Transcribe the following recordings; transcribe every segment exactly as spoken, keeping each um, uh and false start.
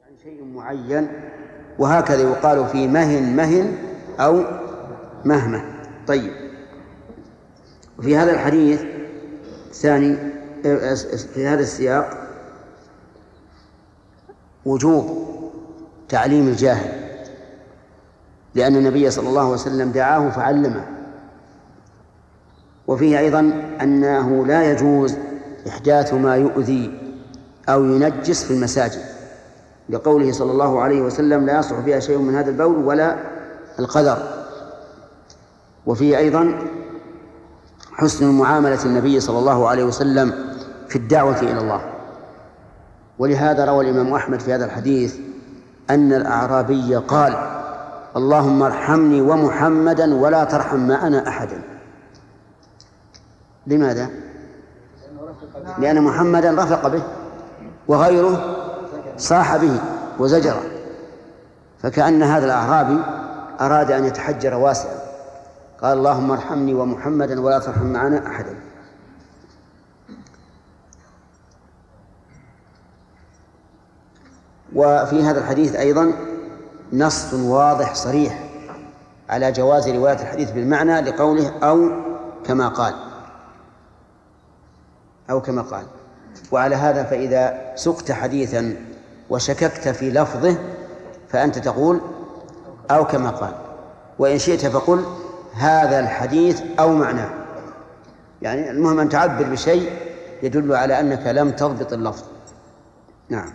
عن شيء معين، وهكذا يقال في مهن مهن أو مهمة. طيب، وفي هذا الحديث الثاني في هذا السياق وجوب تعليم الجاهل، لأن النبي صلى الله عليه وسلم دعاه فعلمه. وفيه أيضا أنه لا يجوز إحداث ما يؤذي أو ينجس في المساجد، لقوله صلى الله عليه وسلم: لا يصلح فيها شيء من هذا البول ولا القذر. وفيه أيضا حسن معاملة النبي صلى الله عليه وسلم في الدعوة إلى الله. ولهذا روى الإمام أحمد في هذا الحديث أن الأعرابي قال: اللهم ارحمني ومحمدا ولا ترحم معنا أحدا. لماذا؟ لأن محمدا رفق به وغيره صاح به وزجره، فكأن هذا الأعرابي أراد أن يتحجر واسعا، قال: اللهم ارحمني ومحمدا ولا ترحم معنا أحدا. وفي هذا الحديث أيضا نص واضح صريح على جواز رواية الحديث بالمعنى، لقوله أو كما قال أو كما قال. وعلى هذا فإذا سقت حديثا وشككت في لفظه فأنت تقول أو كما قال، وإن شئت فقل هذا الحديث أو معناه. يعني المهم أن تعبر بشيء يدل على أنك لم تضبط اللفظ. نعم.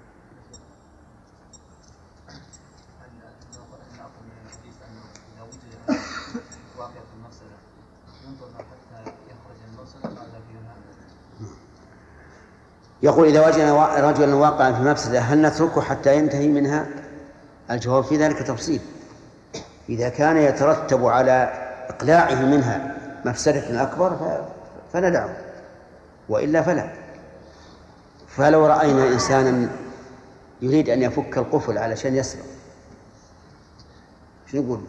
يقول: إذا وجدنا رجلا واقعا في مفسدة هل نتركه حتى ينتهي منها؟ الجواب في ذلك تفصيل. إذا كان يترتب على إقلاعه منها مفسدة أكبر فندعه، وإلا فلا. فلو رأينا إنسانا يريد أن يفك القفل علشان يسرق، شو نقول؟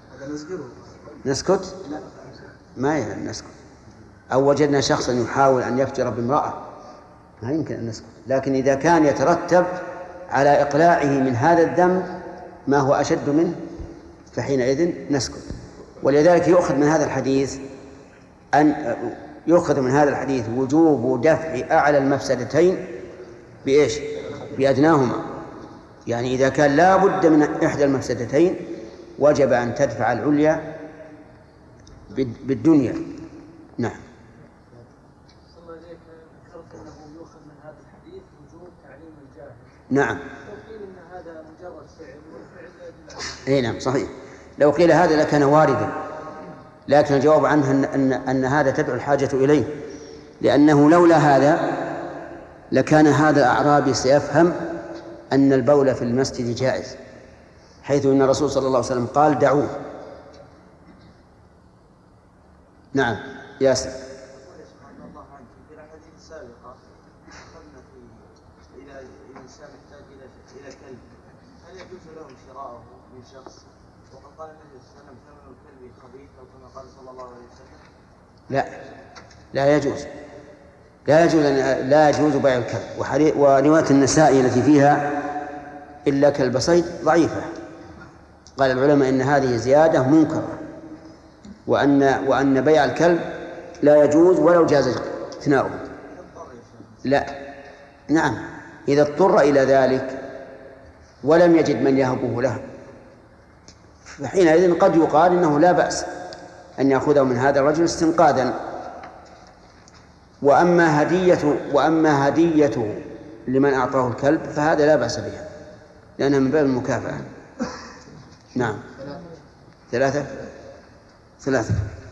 نسكت؟ ما يهم نسكت. أو وجدنا شخصا يحاول أن يفجر بامرأة، ما يمكن أن نسكت. لكن إذا كان يترتب على إقلاعه من هذا الذنب ما هو أشد منه فحينئذ نسكت. ولذلك يؤخذ من هذا الحديث أن يؤخذ من هذا الحديث وجوب دفع أعلى المفسدتين بإيش؟ بأدناهما. يعني إذا كان لا بد من إحدى المفسدتين وجب أن تدفع العليا بالدنيا. نعم. نعم. اي نعم صحيح. لو قيل هذا لكان واردا، لكن الجواب عنه أن, أن, أن هذا تدعو الحاجة إليه، لأنه لولا هذا لكان هذا الأعرابي سيفهم أن البول في المسجد جائز، حيث أن الرسول صلى الله عليه وسلم قال: دعوه. نعم ياسر. لا لا يجوز لا يجوز لا يجوز بيع الكلب. ورواية النسائي التي فيها إلا كلب صيد ضعيفة. قال العلماء إن هذه زيادة منكرة، وأن وأن بيع الكلب لا يجوز ولو جاز اقتناؤه. لا نعم، إذا اضطر إلى ذلك ولم يجد من يهبه له فحينئذ قد يقال إنه لا بأس أن يأخذه من هذا الرجل استنقاذا. وأما هديته وأما هديته لمن أعطاه الكلب فهذا لا بأس بها، لأنها من باب المكافأة. نعم. ثلاثة ثلاثة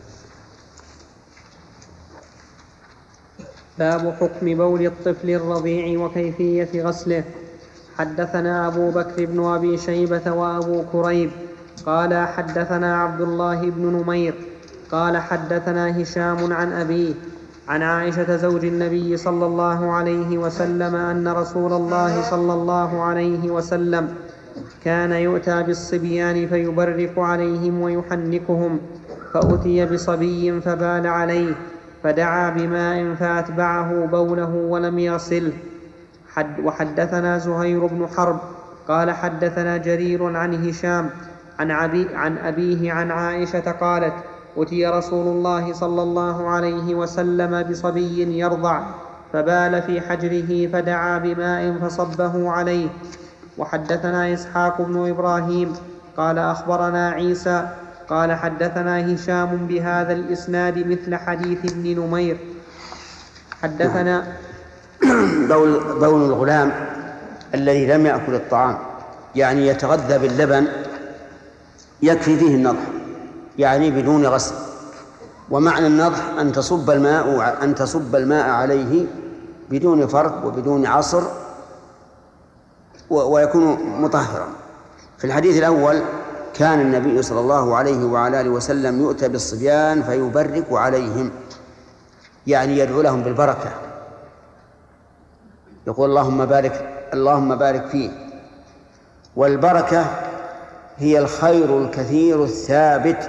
باب حكم بول الطفل الرضيع وكيفية غسله. حدثنا أبو بكر بن أبي شيبة وأبو كريب قال حدثنا عبد الله بن نمير قال حدثنا هشام عن أبيه عن عائشة زوج النبي صلى الله عليه وسلم أن رسول الله صلى الله عليه وسلم كان يؤتى بالصبيان فيبرق عليهم ويحنكهم، فأتي بصبي فبال عليه فدعا بماء فأتبعه بوله ولم يغسله. حد وحدثنا زهير بن حرب قال حدثنا جرير عن هشام عن, عبي عن أبيه عن عائشة قالت أتي رسول الله صلى الله عليه وسلم بصبي يرضع فبال في حجره فدعا بماء فصبه عليه. وحدثنا إسحاق بن إبراهيم قال أخبرنا عيسى قال حدثنا هشام بهذا الإسناد مثل حديث ابن نمير. حدثنا بول, بول الغلام الذي لم يأكل الطعام يعني يتغذى باللبن يكفي فيه النضح يعني بدون غسل. ومعنى النضح أن تصب الماء أن تصب الماء عليه بدون فرق وبدون عصر ويكون مطهرا. في الحديث الأول كان النبي صلى الله عليه وعلى آله وسلم يؤتى بالصبيان فيبرك عليهم يعني يدعو لهم بالبركة، يقول اللهم بارك اللهم بارك فيه. والبركة هي الخير الكثير الثابت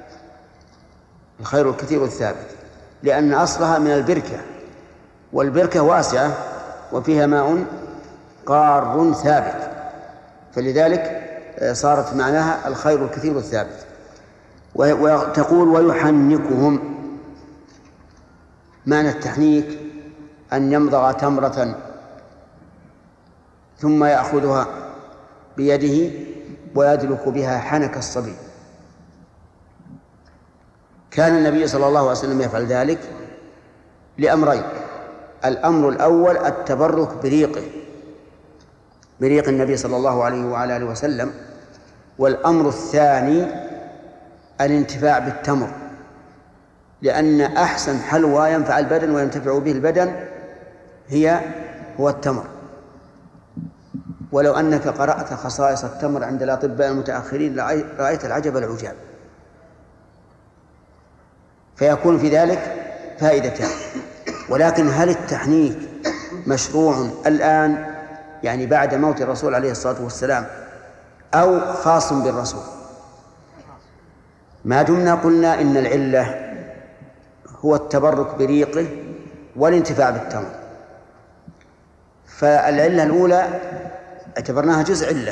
الخير الكثير الثابت لأن أصلها من البركة، والبركة واسعة وفيها ماء قار ثابت، فلذلك صارت معناها الخير الكثير الثابت. وتقول ويحنكهم. معنى التحنيك أن يمضغ تمرة ثم يأخذها بيده ويدلك بها حنك الصبي. كان النبي صلى الله عليه وسلم يفعل ذلك لأمرين: الأمر الأول التبرك بريقه بريق النبي صلى الله عليه وعلى آله وسلم، والأمر الثاني الانتفاع بالتمر، لأن أحسن حلوى ينفع البدن وينتفع به البدن هي هو التمر. ولو أنك قرأت خصائص التمر عند الأطباء المتأخرين رأيت العجب العجاب. فيكون في ذلك فائدتان. ولكن هل التحنيك مشروع الآن يعني بعد موت الرسول عليه الصلاة والسلام أو خاص بالرسول؟ ما دمنا قلنا إن العلة هو التبرك بريقه والانتفاع بالتمر، فالعلة الأولى اعتبرناها جزء علة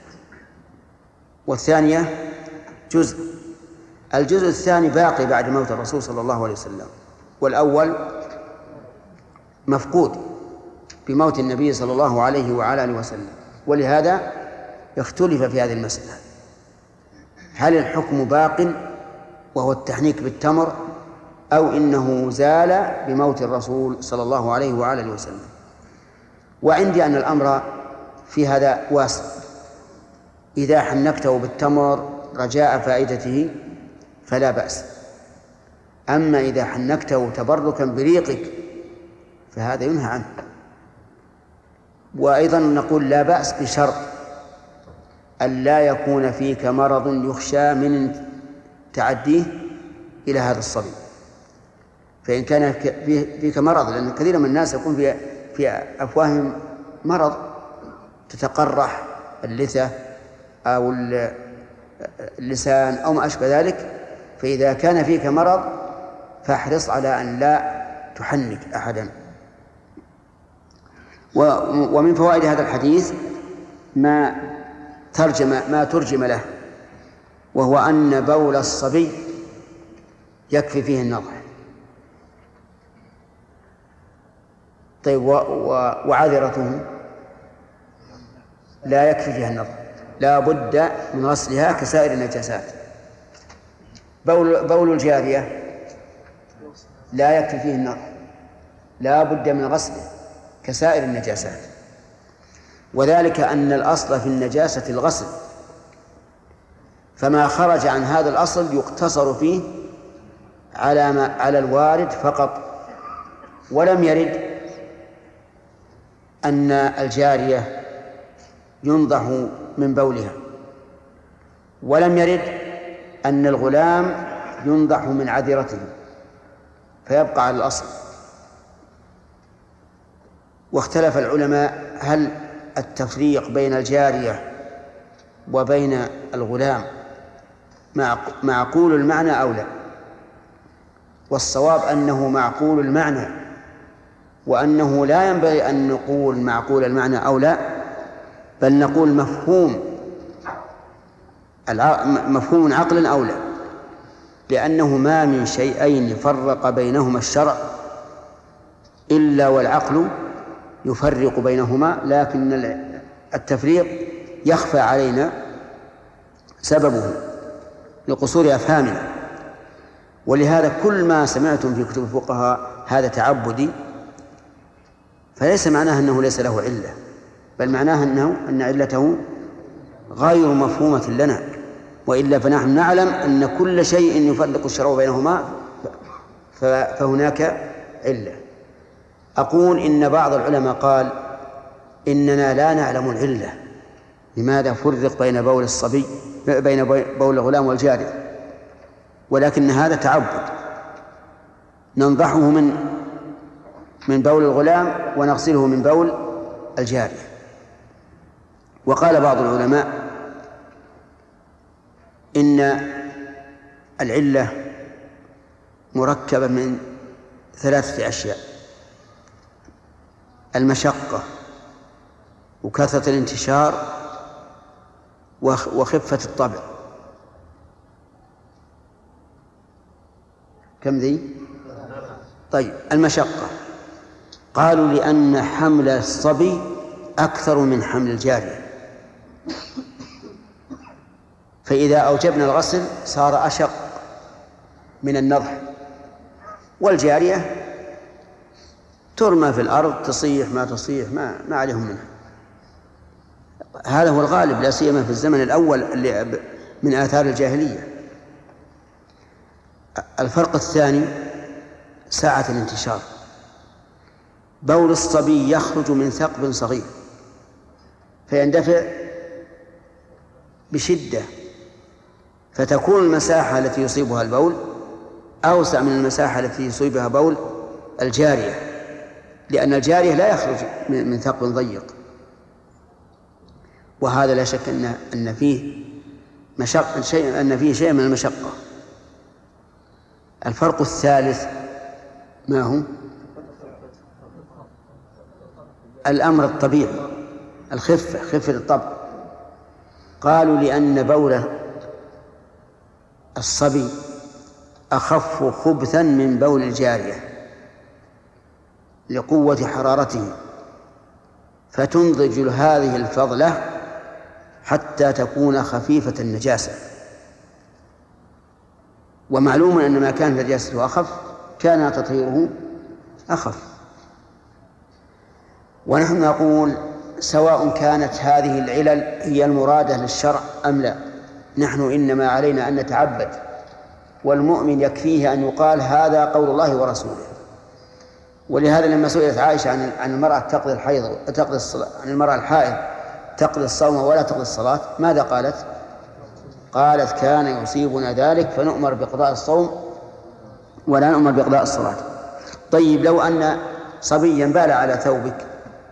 والثانية جزء. الجزء الثاني باقي بعد موت الرسول صلى الله عليه وسلم، والأول مفقود بموت النبي صلى الله عليه وعلى آله وسلم. ولهذا اختلف في هذه المسألة: هل الحكم باق وهو التحنيك بالتمر أو إنه زال بموت الرسول صلى الله عليه وعلى آله وسلم؟ وعندي أن الأمر في هذا واسع. إذا حنكته بالتمر رجاء فائدته فلا بأس، أما إذا حنكته تبركا بريقك فهذا ينهى عنه. وأيضا نقول لا بأس بشرط أن لا يكون فيك مرض يخشى من تعديه إلى هذا الصبي. فإن كان فيك مرض، لأن كثير من الناس يكون في في أفواههم مرض تتقرح اللثة أو اللسان أو ما أشبه ذلك، فإذا كان فيك مرض فاحرص على أن لا تحنك أحدا. ومن فوائد هذا الحديث ما ترجم ما ترجم له، وهو أن بول الصبي يكفي فيه النضح. طيب وعذرته لا يكفي فيها النضح، لا بد من غسلها كسائر النجاسات. بول, بول الجارية لا يكفي فيه النضح، لا بد من غسله كسائر النجاسات. وذلك أن الأصل في النجاسة الغسل، فما خرج عن هذا الأصل يقتصر فيه على ما على الوارد فقط. ولم يرد أن الجارية ينضح من بولها، ولم يرد أن الغلام ينضح من عذرته، فيبقى على الأصل. واختلف العلماء هل التفريق بين الجارية وبين الغلام معقول المعنى أو لا. والصواب أنه معقول المعنى، وأنه لا ينبغي أن نقول معقول المعنى أو لا، بل نقول مفهوم مفهوم عقل أولى، لأنه ما من شيئين فرق بينهما الشرع إلا والعقل يفرق بينهما، لكن التفريق يخفى علينا سببه لقصور أفهامنا. ولهذا كل ما سمعتم في كتب الفقهاء هذا تعبدي فليس معناه أنه ليس له علة، بل معناه أنه أن علته غير مفهومة لنا، وإلا فنحن نعلم أن كل شيء يفرق الشرع بينهما فهناك علة. أقول إن بعض العلماء قال إننا لا نعلم العلة لماذا فرق بين بول الصبي بين بول الغلام والجارية، ولكن هذا تعبد، ننضحه من من بول الغلام ونغسله من بول الجارية. وقال بعض العلماء إن العلة مركبة من ثلاثة أشياء: المشقة وكثرة الانتشار وخفة الطبع. كم ذي؟ طيب، المشقة قالوا لأن حمل الصبي أكثر من حمل الجارية، فإذا أوجبنا الغسل صار أشق من النضح، والجارية ترمى في الأرض تصيح ما تصيح ما, ما عليهم منها. هذا هو الغالب، لا سيما في الزمن الأول اللي من آثار الجاهلية. الفرق الثاني ساعة الانتشار. بول الصبي يخرج من ثقب صغير فيندفع بشدة، فتكون المساحة التي يصيبها البول أوسع من المساحة التي يصيبها بول الجارية، لأن الجارية لا يخرج من ثقب ضيق، وهذا لا شك أن أن فيه مشقة شيء أن فيه شيء من المشقة. الفرق الثالث ما هو؟ الأمر الطبيعي، الخفة، خفة الطبع. قالوا لأن بول الصبي أخف خبثا من بول الجارية لقوة حرارته، فتنضج هذه الفضلة حتى تكون خفيفة النجاسة. ومعلوم أن ما كان نجاسته أخف كان تطهيره أخف. ونحن نقول سواء كانت هذه العلل هي المرادة للشرع أم لا، نحن إنما علينا أن نتعبد، والمؤمن يكفيه أن يقال هذا قول الله ورسوله. ولهذا لما سئلت عائشة عن عن المرأة تقضي الحيض تقضي الصلاة عن المرأة الحائض تقضي الصوم ولا تقضي الصلاة، ماذا قالت؟ قالت كان يصيبنا ذلك فنؤمر بقضاء الصوم ولا نؤمر بقضاء الصلاة. طيب، لو أن صبيا بال على ثوبك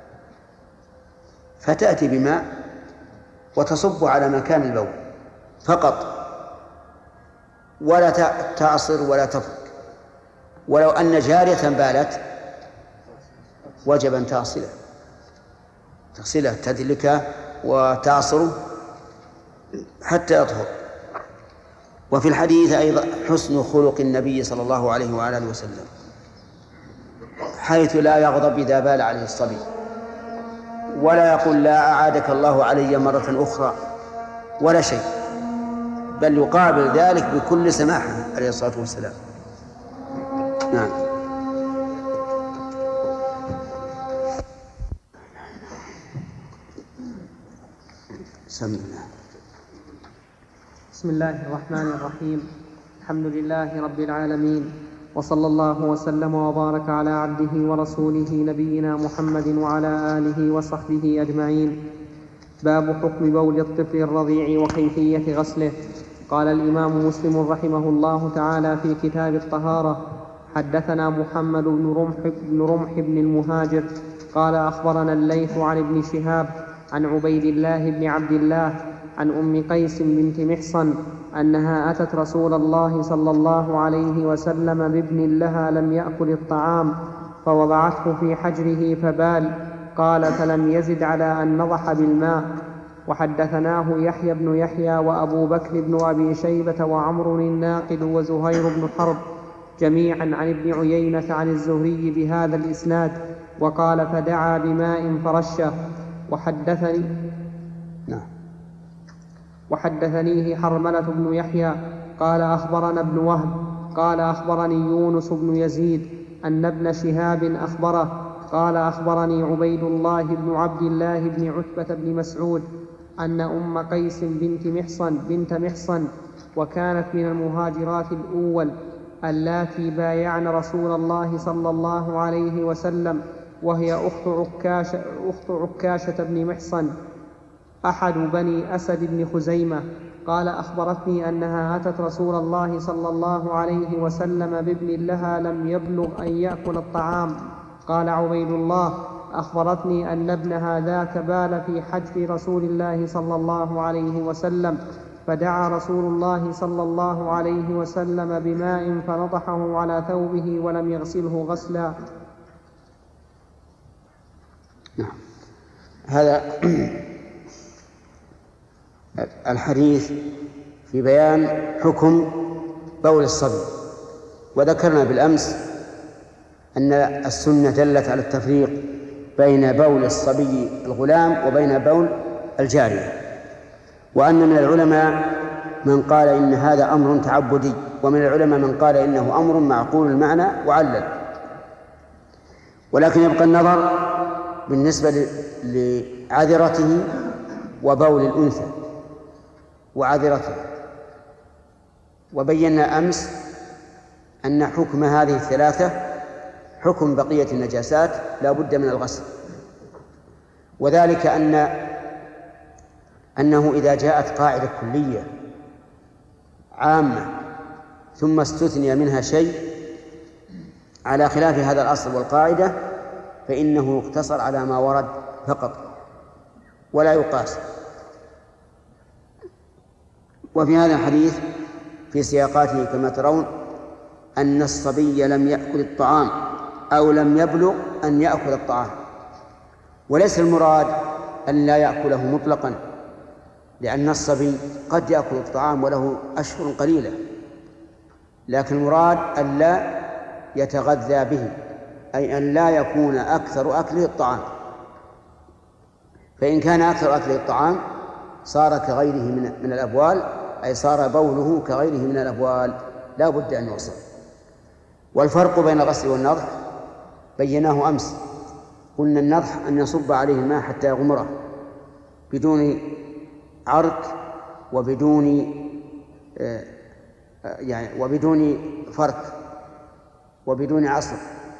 فتأتي بماء وتصب على مكان البول فقط ولا تعصر ولا تفرك، ولو أن جارية بالت وجب أن تغسله تغسله تدلكه وتعصره حتى يطهر. وفي الحديث أيضا حسن خلق النبي صلى الله عليه وآله وسلم، حيث لا يغضب إذا بال عليه الصبي، ولا يقول لا أعادك الله علي مرة أخرى ولا شيء، بل يقابل ذلك بكل سماحة عليه الصلاة والسلام. نعم. بسم الله. بسم الله الرحمن الرحيم. الحمد لله رب العالمين، وصلى الله وسلم وبارك على عبده ورسوله نبينا محمد وعلى آله وصحبه أجمعين. باب حكم بول الطفل الرضيع وكيفية غسله. قال الإمام مسلم رحمه الله تعالى في كتاب الطهارة: حدثنا محمد بن رمح بن, رمح بن المهاجر قال أخبرنا الليث عن ابن شهاب عن عبيد الله بن عبد الله عن أم قيس بنت محصن أنها أتت رسول الله صلى الله عليه وسلم بابن لها لم يأكل الطعام فوضعته في حجره فبال، قال فلم يزد على أن نضح بالماء. وحدثناه يحيى بن يحيى وأبو بكر بن أبي شيبة وعمر الناقد وزهير بن حرب جميعا عن ابن عيينة عن الزهري بهذا الإسناد، وقال فدعا بماء فرشه. وحدثني نعم. وحدثنيه حرملة بن يحيى قال أخبرنا ابن وهب قال أخبرني يونس بن يزيد أن ابن شهاب أخبره قال أخبرني عبيد الله بن عبد الله بن عتبة بن مسعود أن أم قيس بنت محصن بنت محصن وكانت من المهاجرات الأول اللاتي بايعن رسول الله صلى الله عليه وسلم، وهي أخت عكاشة, أخت عكاشة بن محصن أحد بني أسد بن خزيمة. قال أخبرتني أنها أتت رسول الله صلى الله عليه وسلم بابن لها لم يبلغ أن يأكل الطعام. قال عبيد الله أخبرتني أن ابنها ذاك بال في حجر رسول الله صلى الله عليه وسلم، فدعا رسول الله صلى الله عليه وسلم بماء فنضحه على ثوبه ولم يغسله غسلا. نعم. هذا الحديث في بيان حكم بول الصبي، وذكرنا بالأمس أن السنة دلت على التفريق بين بول الصبي الغلام وبين بول الجارية، وأن من العلماء من قال إن هذا أمر تعبدي، ومن العلماء من قال إنه أمر معقول المعنى وعلل. ولكن يبقى النظر بالنسبة لعذرته وبول الأنثى وعذرته. وبينا أمس أن حكم هذه الثلاثة حكم بقية النجاسات لا بد من الغسل، وذلك أن أنه إذا جاءت قاعدة كلية عامة ثم استثني منها شيء على خلاف هذا الأصل والقاعدة فإنه يقتصر على ما ورد فقط ولا يقاس. وفي هذا الحديث في سياقاته كما ترون أن الصبي لم يأكل الطعام أو لم يبلغ أن يأكل الطعام، وليس المراد أن لا يأكله مطلقا، لأن الصبي قد يأكل الطعام وله أشهر قليلة، لكن المراد أن لا يتغذى به، أي أن لا يكون أكثر أكله الطعام. فإن كان أكثر أكله الطعام صار كغيره من, من الأبوال، أي صار بوله كغيره من الأبوال لا بد أن يغسل. والفرق بين الغسل والنضح بيناه أمس، قلنا النضح أن يصب عليه الماء حتى يغمره بدون عرك وبدون آه يعني وبدون فرك وبدون عصر.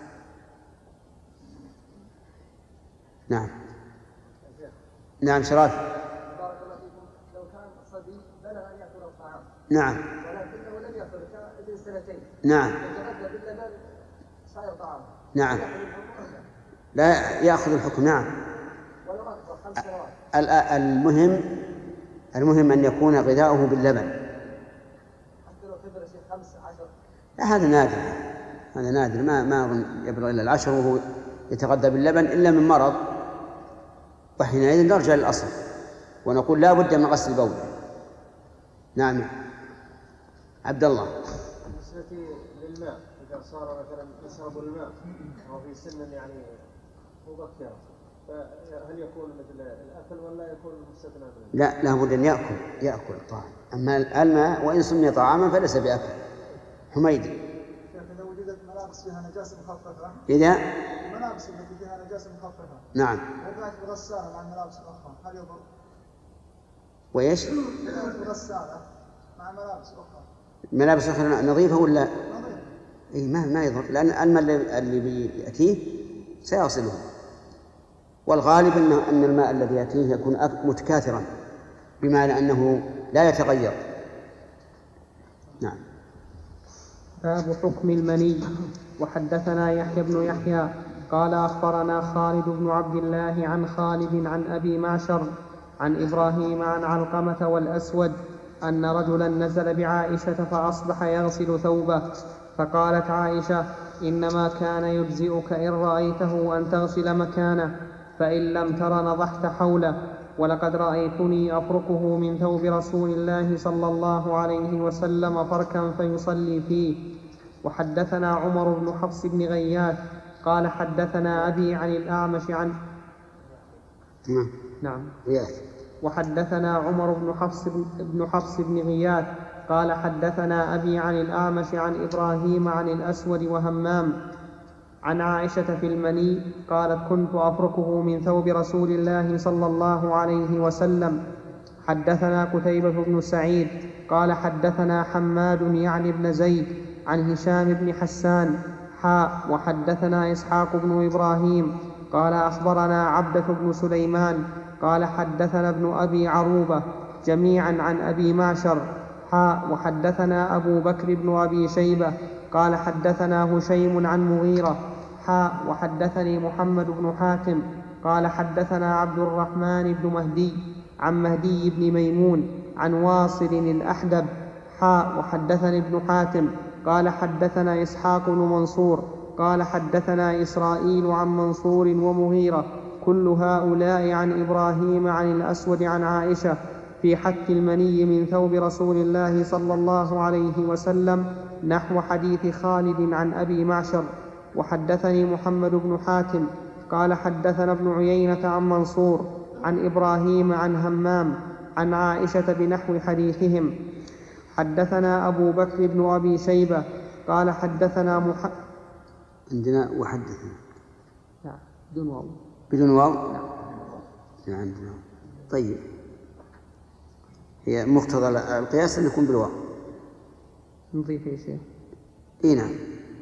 نعم نعم شرافي. لو كان الصبي بلغ أن يأكل الطعام نعم ولكنه لم يأكل ابن سنتين نعم يتغذى باللبن صار طعام نعم لا يأخذ الحكم. نعم ولو أكثر خمس سنوات. المهم المهم أن يكون غذاؤه باللبن. حتى لو كبر شيء خمس عشر. لا هذا نادر، هذا نادر ما ما أظن يبلغ إلا العشر وهو يتغذى باللبن إلا من مرض، وحينئذ نرجع للأصل ونقول لا بد من غسل البول. نعم عبد الله. بالنسبة للماء إذا صار مثلا يشرب الماء أو في سن يعني مبكرة فهل يكون مثل الأكل ولا يكون مستثنى؟ لا لا بد أن يأكل يأكل الطعام. أما الماء وإن سمي طعاما فليس بأكل. حميدي. إذا وجدت ملابس فيها نجاسة مخففة إذا الملابس التي فيها نجاسة مخففة نعم وكانت بغسالة مع الملابس الأخرى هل يضر؟ وإيش؟ كانت بغسالة مع ملابس أخرى ملابس أخرى نظيفة ولا؟ نظيفة. إيه ما ما يضر، لأن الماء اللي بيأتيه سيغسله، والغالب أن أن الماء الذي يأتيه يكون متكاثرا بمعنى أنه لا يتغير. نعم. باب حكم المني. وحدثنا يحيى بن يحيى قال أخبرنا خالد بن عبد الله عن خالد عن أبي معشر عن إبراهيم عن علقمة والأسود أن رجلا نزل بعائشة فأصبح يغسل ثوبه، فقالت عائشة إنما كان يجزئك إن رأيته أن تغسل مكانه، فإن لم تر نضحت حوله، ولقد رأيتني أفركه من ثوب رسول الله صلى الله عليه وسلم فركا فيصلي فيه. وحدثنا عمر بن حفص بن غياث قال حدثنا أبي عن الأعمش عن نعم وحدثنا عمر بن حفص بن حفص بن غياث قال حدثنا أبي عن الأعمش عن إبراهيم عن الأسود وهمام عن عائشة في المني قالت كنت أفركه من ثوب رسول الله صلى الله عليه وسلم. حدثنا قتيبة بن سعيد قال حدثنا حماد يعني بن زيد عن هشام بن حسان حاء وحدثنا إسحاق بن إبراهيم قال أخبرنا عبدة بن سليمان قال حدثنا ابن أبي عروبة جميعا عن أبي معشر حاء وحدثنا أبو بكر بن أبي شيبة قال حدثنا هشيم عن مغيرة حاء وحدثني محمد بن حاتم قال حدثنا عبد الرحمن بن مهدي عن مهدي بن ميمون عن واصل الأحدب حاء وحدثني ابن حاتم قال حدثنا إسحاق بن منصور قال حدثنا إسرائيل عن منصور ومغيرة كل هؤلاء عن إبراهيم عن الأسود عن عائشة في حك المني من ثوب رسول الله صلى الله عليه وسلم نحو حديث خالد عن أبي معشر. وحدثني محمد بن حاتم قال حدثنا ابن عيينة عن منصور عن إبراهيم عن همام عن عائشة بنحو حديثهم. حدثنا أبو بكر بن أبي شيبة قال حدثنا مح... عندنا وحدثنا لا بدون واو بدون واو لا عندنا. طيب هي مقتضى القياس أن يكون بالواو. نضيف يا شيخ. إيه نعم.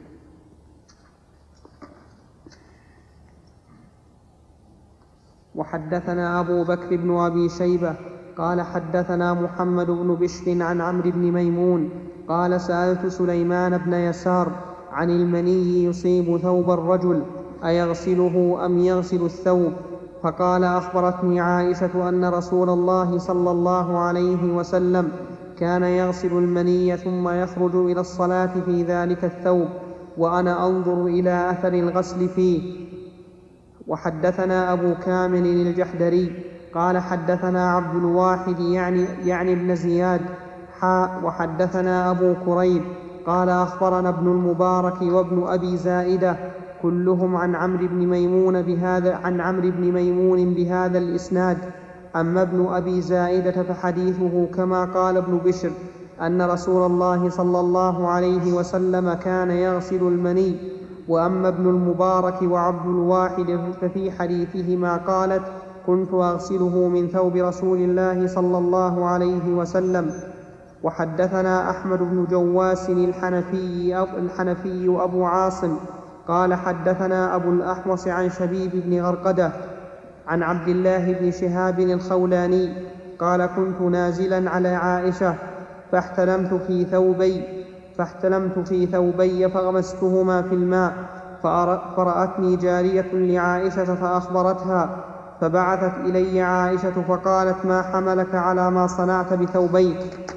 وحدثنا أبو بكر بن أبي شيبة قال حدثنا محمد بن بشر عن عمرو بن ميمون قال سألت سليمان بن يسار عن المني يصيب ثوب الرجل أيغسله أم يغسل الثوب؟ فقال أخبرتني عائشة أن رسول الله صلى الله عليه وسلم كان يغسل المني ثم يخرج إلى الصلاة في ذلك الثوب وأنا أنظر إلى أثر الغسل فيه. وحدثنا أبو كامل الجحدري قال حدثنا عبد الواحد يعني, يعني ابن زياد حاء وحدثنا أبو كريب قال أخبرنا ابن المبارك وابن أبي زائدة كلهم عن عمرو بن ميمون بهذا عن عمرو بن ميمون بهذا الإسناد. أما ابن أبي زائدة فحديثه كما قال ابن بشر أن رسول الله صلى الله عليه وسلم كان يغسل المني. وأما ابن المبارك وعبد الواحد ففي حديثهما قالت كنت أغسله من ثوب رسول الله صلى الله عليه وسلم. وحدثنا أحمد بن جواس الحنفي, الحنفي أبو عاصم قال حدثنا أبو الأحوص عن شبيب بن غرقدة عن عبد الله بن شهاب الخولاني قال كنت نازلا على عائشة فاحتلمت في ثوبي فاحتلمت في ثوبي فغمستهما في الماء فرأتني جارية لعائشة فأخبرتها فبعثت إلي عائشة فقالت ما حملك على ما صنعت بثوبيك؟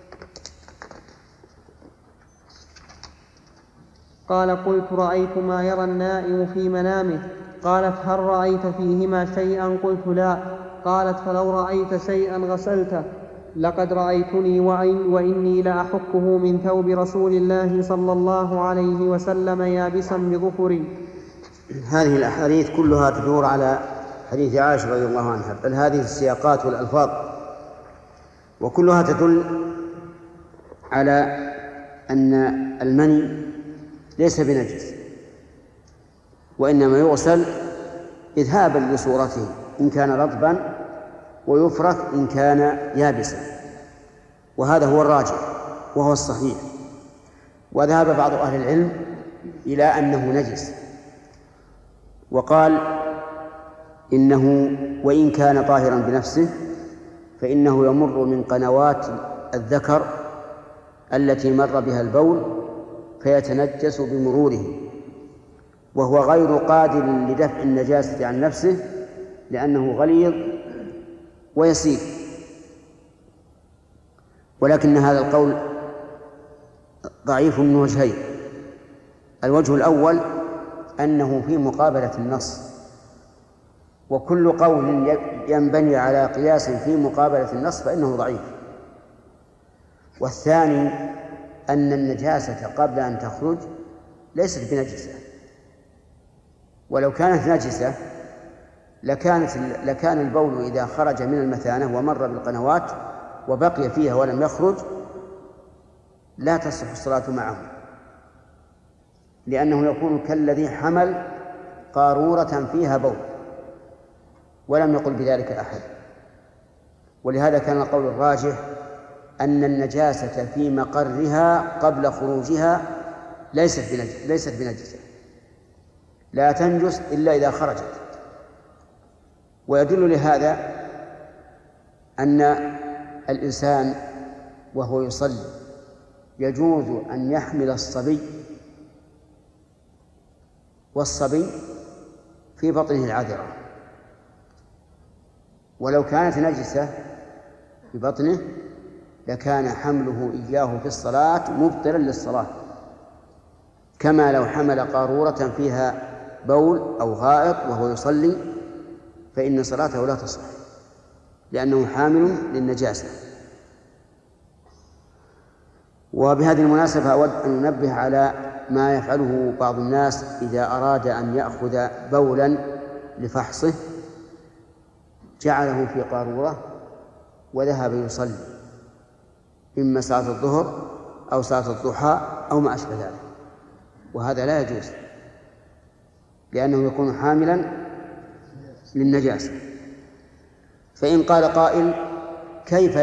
قال قلت رأيت ما يرى النائم في منامه. قالت هل رأيت فيهما شيئا؟ قلت لا. قالت فلو رأيت شيئا غسلته. لقد رأيتني وإن وإني لأحكه من ثوب رسول الله صلى الله عليه وسلم يابسا بظفري. هذه الأحاديث كلها تدور على حديث عائشة رضي الله عنها، بل هذه السياقات والألفاظ وكلها تدل على أن المني ليس بنجس، وإنما يغسل إذهابا لصورته إن كان رطبا ويفرك إن كان يابسا، وهذا هو الراجح وهو الصحيح. وذهب بعض أهل العلم إلى أنه نجس وقال إنه وإن كان طاهرا بنفسه فإنه يمر من قنوات الذكر التي مر بها البول فيتنجس بمروره، وهو غير قادر لدفع النجاسة عن نفسه لأنه غليظ ويسير. ولكن هذا القول ضعيف من وجهين. الوجه الأول أنه في مقابلة النص، وكل قول ينبني على قياس في مقابلة النص فإنه ضعيف. والثاني أن النجاسة قبل أن تخرج ليست بنجسة، ولو كانت نجسة لكانت لكان البول إذا خرج من المثانة ومر بالقنوات وبقي فيها ولم يخرج لا تصح الصلاة معه، لأنه يكون كالذي حمل قارورة فيها بول، ولم يقل بذلك أحد. ولهذا كان القول الراجح أن النجاسة في مقرها قبل خروجها ليست بنجسة ليست بنجسة لا تنجس إلا إذا خرجت. ويدل لهذا أن الإنسان وهو يصلي يجوز أن يحمل الصبي، والصبي في بطنه العذرة، ولو كانت نجسة في بطنه لكان حمله إياه في الصلاة مبطلا للصلاة، كما لو حمل قارورة فيها بول أو غائط وهو يصلي فإن صلاته لا تصح، لأنه حامل للنجاسة. وبهذه المناسبة أود أن ننبه على ما يفعله بعض الناس إذا أراد أن يأخذ بولا لفحصه، جعله في قارورة وذهب يصلي إما صلاة الظهر أو صلاة الضحى أو ما أشبه ذلك، وهذا لا يجوز لأنه يكون حاملا للنجاسة. فإن قال قائل كيف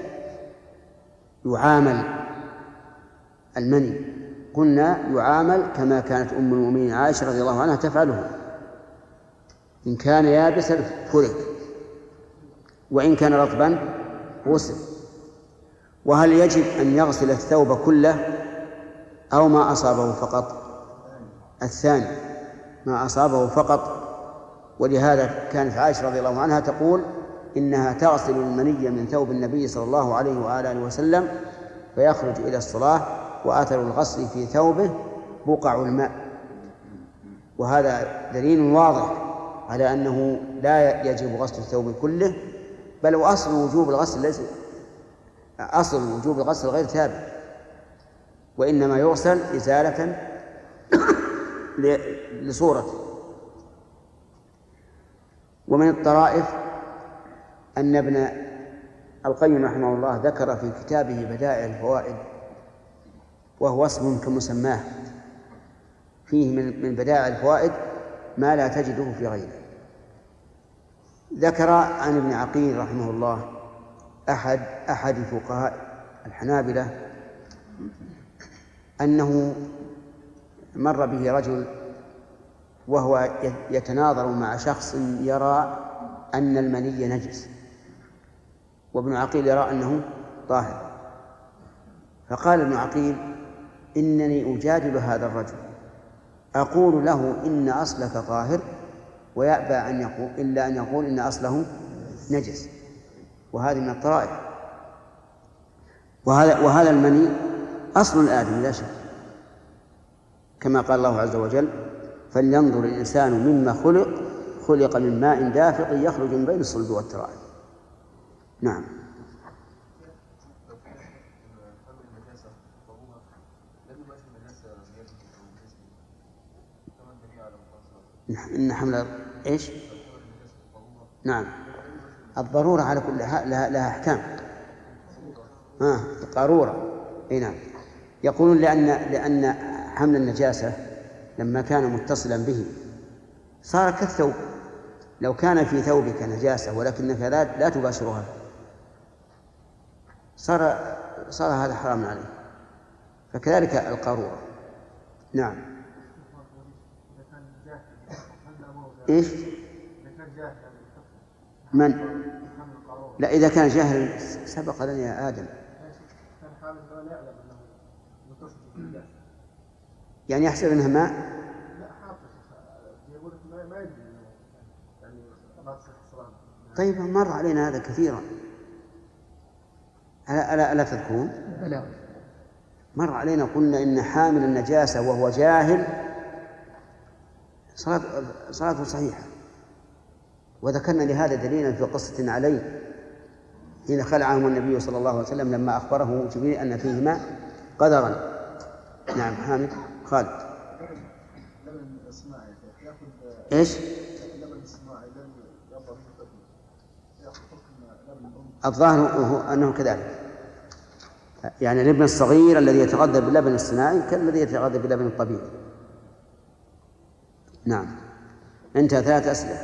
يعامل المني؟ قلنا يعامل كما كانت أم المؤمنين عائشة رضي الله عنها تفعله، إن كان يابسا فرك، وإن كان رطبا غسل. وهل يجب أن يغسل الثوب كله أو ما أصابه فقط؟ الثاني، ما أصابه فقط. ولهذا كانت عائشة رضي الله عنها تقول إنها تغسل المني من ثوب النبي صلى الله عليه وآله وسلم فيخرج إلى الصلاة وآثر الغسل في ثوبه بقع الماء. وهذا دليل واضح على أنه لا يجب غسل الثوب كله، بل وأصل وجوب الغسل ليس أصل وجوب الغسل غير ثابت، وإنما يغسل إزالة لصورته. ومن الطرائف أن ابن القيم رحمه الله ذكر في كتابه بدائع الفوائد، وهو اسم كمسماه، فيه من بدائع الفوائد ما لا تجده في غيره. ذكر عن ابن عقيل رحمه الله أحد أحد فقهاء الحنابلة أنه مر به رجل وهو يتناظر مع شخص يرى أن المني نجس، وابن عقيل يرى أنه طاهر، فقال ابن عقيل إنني أجادل هذا الرجل، أقول له إن أصلك طاهر ويأبى أن يقول إلا أن يقول إن أصله نجس، وهذه من الطرائف. وهذا وهذا المني أصل الآدم لا شك، كما قال الله عز وجل فلينظر الإنسان مما خلق خلق من ماء دافق يخرج من بين الصلب والترائب. نعم. إن حمل إيش؟ نعم، الضرورة على كل حال لها, لها أحكام. آه قارورة. إيه نعم. يقولون لأن لأن حمل النجاسة لما كان متصلا به صار كالثوب، لو كان في ثوبك نجاسة ولكنك لا, لا تباشرها صار صار هذا حرام عليه، فكذلك القارورة. نعم. إيش؟ من؟ لا، إذا كان جاهل سبق لنا يا آدم، يعني يحسب أنها ماء. طيب مر علينا هذا كثيرا، ألا, ألا, ألا تذكرون؟ مر علينا قلنا إن حامل النجاسة وهو جاهل صلاته صحيحة، وذكرنا لهذا دليلا في قصة عليه حين خلعهم النبي صلى الله عليه وسلم لما أخبره جبريل أن فيهما قدرا. نعم حامد خالد. إيش؟ الظاهر أنه كذلك، يعني الابن الصغير الذي يتغذى باللبن الصناعي كالذي يتغذى باللبن الطبيعي. نعم. انتهى ثلاث أسئلة.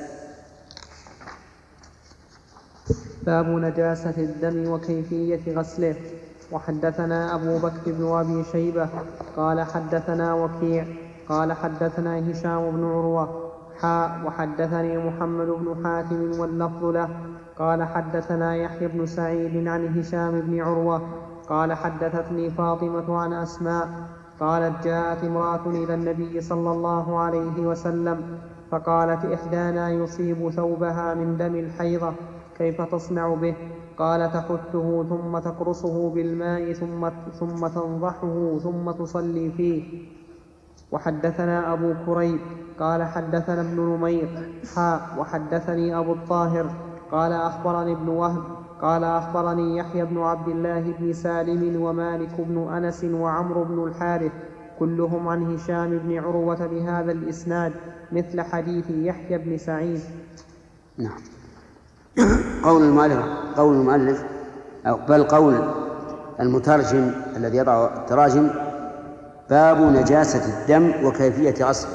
باب نجاسة الدم وكيفية غسله. وحدثنا أبو بكر بن أبي شيبة قال حدثنا وكيع قال حدثنا هشام بن عروة حاء وحدثني محمد بن حاتم واللفظ له قال حدثنا يحيى بن سعيد عن هشام بن عروة قال حدثتني فاطمة عن أسماء قالت جاءت امرأة إلى النبي صلى الله عليه وسلم فقالت إحدانا يصيب ثوبها من دم الحيضة كيف تصنع به؟ قال تحثه ثم تقرصه بالماء ثم, ثم تنضحه ثم تصلي فيه. وحدثنا أبو كريب قال حدثنا ابن نمير حاء وحدثني أبو الطاهر قال أخبرني ابن وهب قال أخبرني يحيى بن عبد الله بن سالم ومالك بن أنس وعمرو بن الحارث كلهم عن هشام بن عروة بهذا الإسناد مثل حديث يحيى بن سعيد. نعم. قول المؤلف قول المؤلف أو بل قول المترجم الذي يضع التراجم باب نجاسة الدم وكيفية غسله.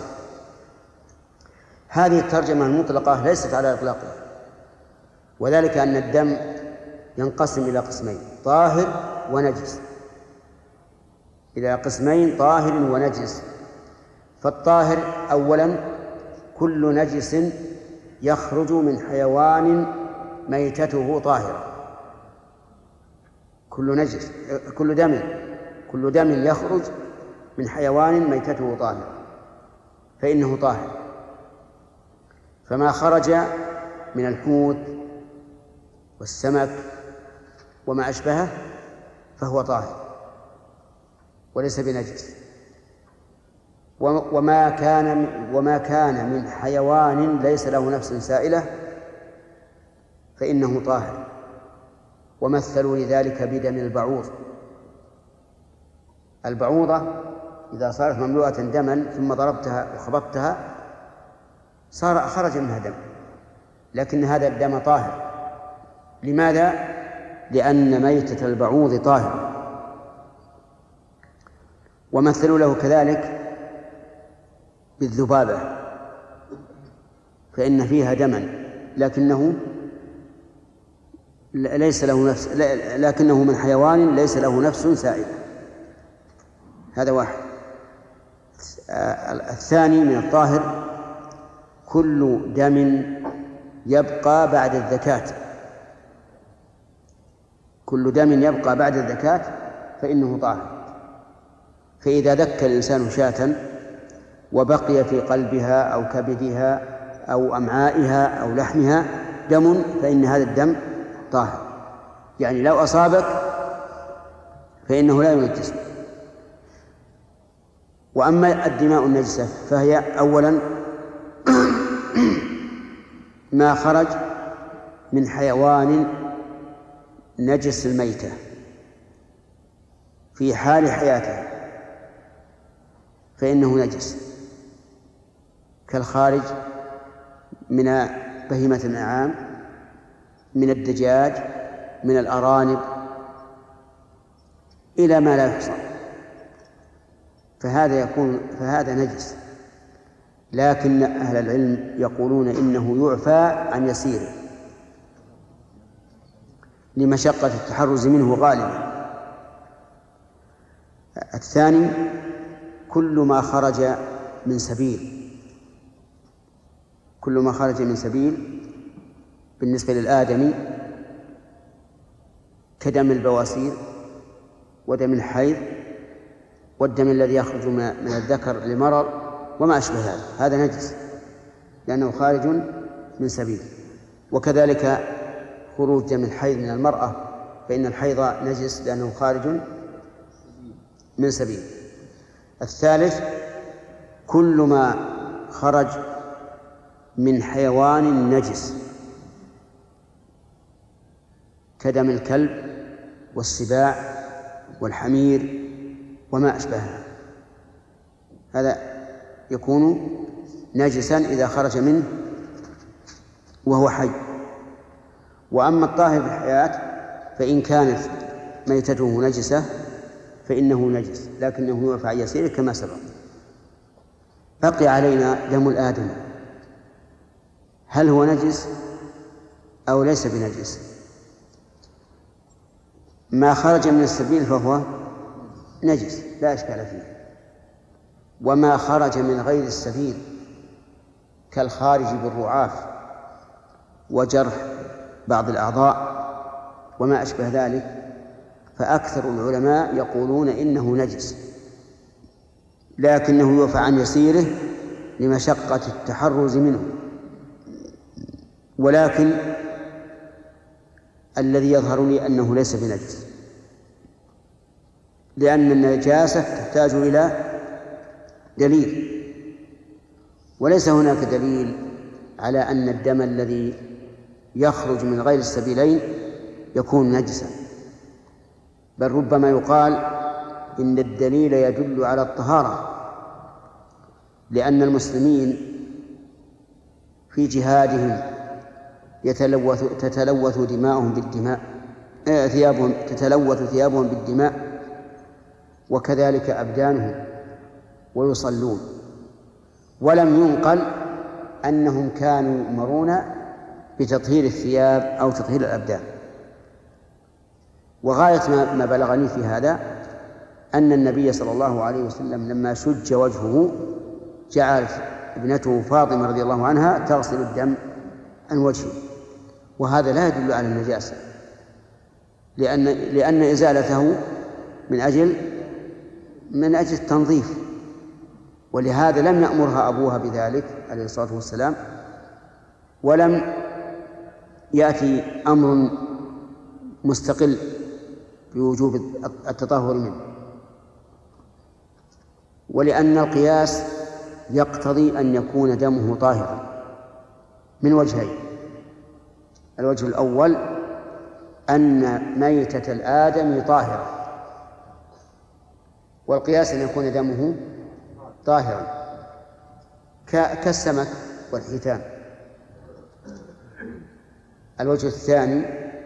هذه الترجمة المطلقة ليست على إطلاقها، وذلك أن الدم ينقسم إلى قسمين طاهر ونجس، إلى قسمين طاهر ونجس. فالطاهر أولا كل نجس يخرج من حيوان ميتته طاهرة، كل نجس كل دم كل دم يخرج من حيوان ميتته طاهرة فإنه طاهر. فما خرج من الحوت والسمك وما أشبهه فهو طاهر وليس بنجس. وما كان وما كان من حيوان ليس له نفس سائلة فإنه طاهر. ومثلوا لذلك بدم البعوض. البعوضة إذا صارت مملوءة دما ثم ضربتها وخبطتها صار خرج منها دم، لكن هذا الدم طاهر. لماذا؟ لأن ميتة البعوض طاهر. ومثلوا له كذلك بالذبابة فإن فيها دما لكنه ليس له نفس لكنه من حيوان ليس له نفس سائلة. هذا واحد. الثاني من الطاهر كل دم يبقى بعد الزكاة، كل دم يبقى بعد الزكاة فإنه طاهر. فإذا ذكى الإنسان شاة وبقي في قلبها أو كبدها أو أمعائها أو لحمها دم فإن هذا الدم طاهر، يعني لو أصابك فإنه لا ينجس. وأما الدماء النجسة فهي أولا ما خرج من حيوان نجس الميتة في حال حياته فإنه نجس، كالخارج من بهيمة الأنعام من الدجاج من الأرانب إلى ما لا يحصى، فهذا يكون فهذا نجس. لكن أهل العلم يقولون إنه يعفى عن يسيره لمشقة التحرز منه غالبا. الثاني كل ما خرج من سبيل كل ما خرج من سبيل بالنسبة للآدمي كدم البواسير ودم الحيض والدم الذي يخرج من الذكر لمرض وما أشبه هذا، هذا نجس لأنه خارج من سبيل. وكذلك خروج دم الحيض من المرأة فإن الحيض نجس لأنه خارج من سبيل. الثالث كل ما خرج من حيوان نجس كدم الكلب والسباع والحمير وما أشبهها، هذا يكون نجسا إذا خرج منه وهو حي. وأما الطاهر في الحياة فإن كانت ميتته نجسة فإنه نجس، لكنه يرفع عن يسيره كما سبق. بقي علينا دم الآدم، هل هو نجس أو ليس بنجس؟ ما خرج من السبيل فهو نجس لا إشكال فيه، وما خرج من غير السبيل كالخارج بالرعاف وجرح بعض الأعضاء وما أشبه ذلك فأكثر العلماء يقولون إنه نجس، لكنه يرفع عن يسيره لمشقة التحرز منه. ولكن الذي يظهر لي أنه ليس بنجس، لأن النجاسة تحتاج إلى دليل، وليس هناك دليل على أن الدم الذي يخرج من غير السبيلين يكون نجسا، بل ربما يقال إن الدليل يدل على الطهارة، لأن المسلمين في جهادهم يتلوث تتلوث دماؤهم بالدماء ثيابهم تتلوث ثيابهم بالدماء وكذلك أبدانهم ويصلون، ولم ينقل أنهم كانوا يؤمرون بتطهير الثياب أو تطهير الأبدان. وغاية ما بلغني في هذا أن النبي صلى الله عليه وسلم لما شج وجهه جعلت ابنته فاطمة رضي الله عنها تغسل الدم عن وجهه، وهذا لا يدل على النجاسة، لأن لأن إزالته من أجل من أجل التنظيف، ولهذا لم يأمرها أبوها بذلك عليه الصلاة والسلام، ولم يأتي أمر مستقل بوجوب التطهر منه. ولأن القياس يقتضي أن يكون دمه طاهرا من وجهين: الوجه الأول أن ميتة الآدم طاهرة، والقياس أن يكون دمه طاهرا كالسمك والحيتان. الوجه الثاني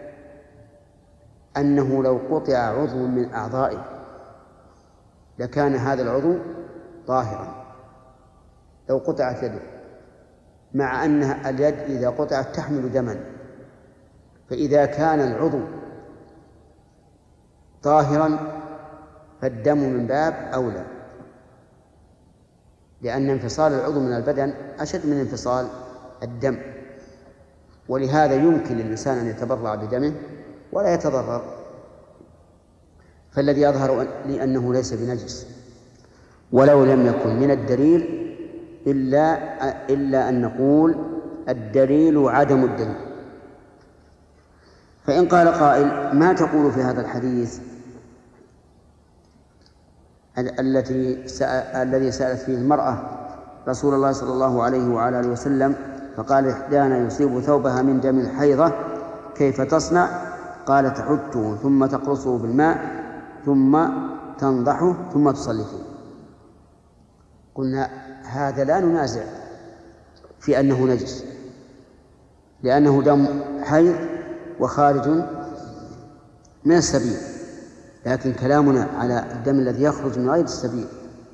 أنه لو قطع عضو من أعضائه لكان هذا العضو طاهرا. لو قطعت يده، مع أن اليد إذا قطعت تحمل دما، فإذا كان العضو طاهرا فالدم من باب أولى، لأن انفصال العضو من البدن أشد من انفصال الدم، ولهذا يمكن للإنسان أن يتبرع بدمه ولا يتضرر. فالذي يظهر لي أنه ليس بنجس، ولو لم يكن من الدليل إلا إلا أن نقول الدليل عدم الدليل. فإن قال قائل: ما تقول في هذا الحديث التي الذي سألت فيه المرأة رسول الله صلى الله عليه وعلى آله وسلم فقال: إحدانا يصيب ثوبها من دم الحيضة كيف تصنع؟ قال: تحته ثم تقرصه بالماء ثم تنضحه ثم تصلي فيه. قلنا هذا لا ننازع في أنه نجس، لأنه دم حيض وخارج من السبيل، لكن كلامنا على الدم الذي يخرج من غير السبيل،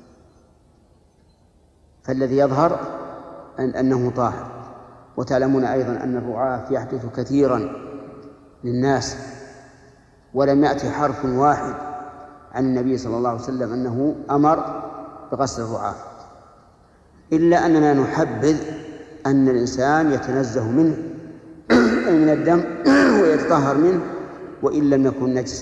فالذي يظهر أن أنه طاهر. وتعلمون أيضا أن الرعاف يحدث كثيرا للناس، ولم يأتي حرف واحد عن النبي صلى الله عليه وسلم أنه أمر بغسل الرعاف، إلا أننا نحبذ أن الإنسان يتنزه منه من الدم ويتطهر منه وإن لم يكن نجسا،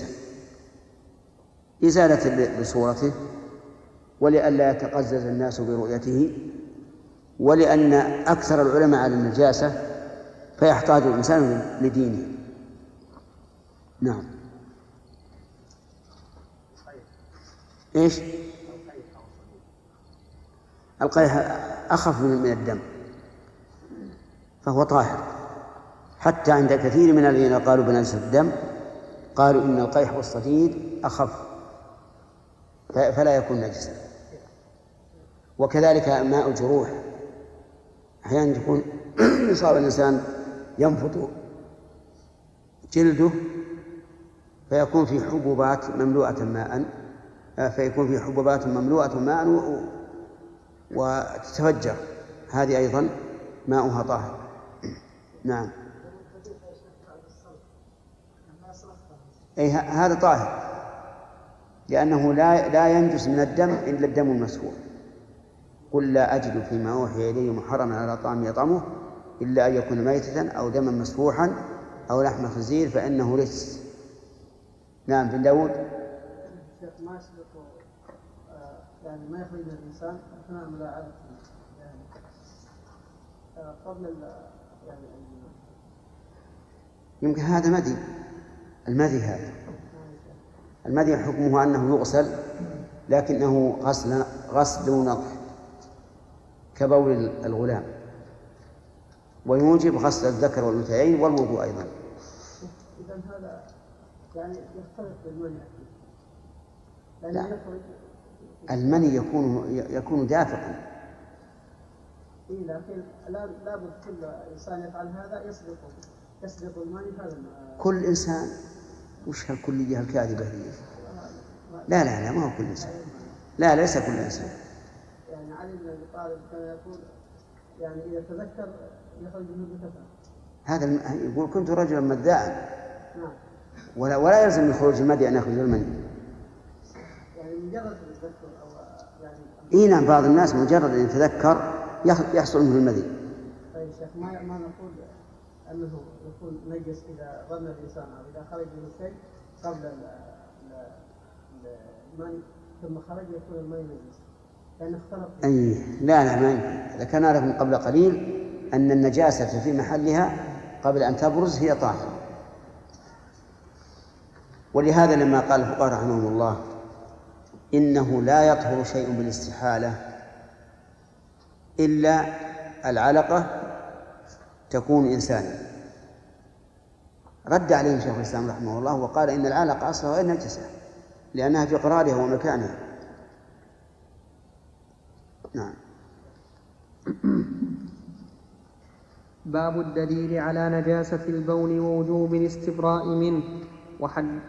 إزالة لصورته، ولئلا يتقزز الناس برؤيته، ولأن أكثر العلماء على النجاسة فيحتاج الإنسان لدينه. نعم. إيش؟ القيح أخف من الدم فهو طاهر، حتى عند كثير من الذين قالوا بنجاسة الدم قالوا إن القيح والصديد أخف فلا يكون نجسا. وكذلك ماء الجروح، أحيانا يكون يصاب الإنسان ينفض جلده فيكون في حبوبات مملوءة ماء فيكون في حبوبات مملوءة ماء وتتفجر، هذه أيضا ماؤها طاهر. نعم. أي هذا طاهر لأنه لا لا ينجس من الدم إلا الدم المسفوح. قل لا أجد فيما أوحي إلي محرما على طعام يطعمه إلا أن يكون ميتة أو دما مسفوحا أو لحم خنزير فإنه رجس. نعم. بن داود. ما يسبق يعني ما يخرج من الإنسان أثناء ملاعبته يعني قبل يعني يمكن هذا مذي. المذي هذا المذي حكمه أنه يغسل لكنه غسل غسل ونضح كبول الغلام، ويوجب غسل الذكر والأنثيين والوضوء أيضا. إذن هذا يعني يختلط بالمني. لا، المني يكون يكون دافقا. إيه لكن لا لابد كل إنسان يفعل هذا يسبق يسبق المني هذا. كل إنسان وش هالكلية الكاذبة هي؟ لا لا لا ما هو كل إنسان. لا ليس كل إنسان. يعني علي بن أبي طالب كان يقول يعني إذا تذكر يخرج منه بكثرة. هذا يقول كنت رجلا مذاعا. نعم. ولا ولا يلزم من خروج المذي أن يخرج المني. يعني مجرد التذكر أو يعني. إيه نعم، بعض الناس مجرد أن يتذكر يحصل منه المذي. طيب شيخ ما ما نقول أنه يكون نجس إذا ظن الإنسان أو إذا خرج منه شيء قبل المني ثم خرج يكون المني نجس لأنه اختلط. أي لا لا ما يمكن. إذا كان نعرف من قبل قليل أن النجاسة في محلها قبل أن تبرز هي طاهرة. ولهذا لما قال الفقهاء رحمهم الله إنه لا يطهر شيء بالاستحالة إلا العلقة تكون إنسانا، رد عليهم شيخ الإسلام رحمه الله وقال إن العلقة أصلها غير نجسة لأنها في قرارها ومكانها. نعم. باب الدليل على نجاسة البول ووجوب الاستبراء منه. وحد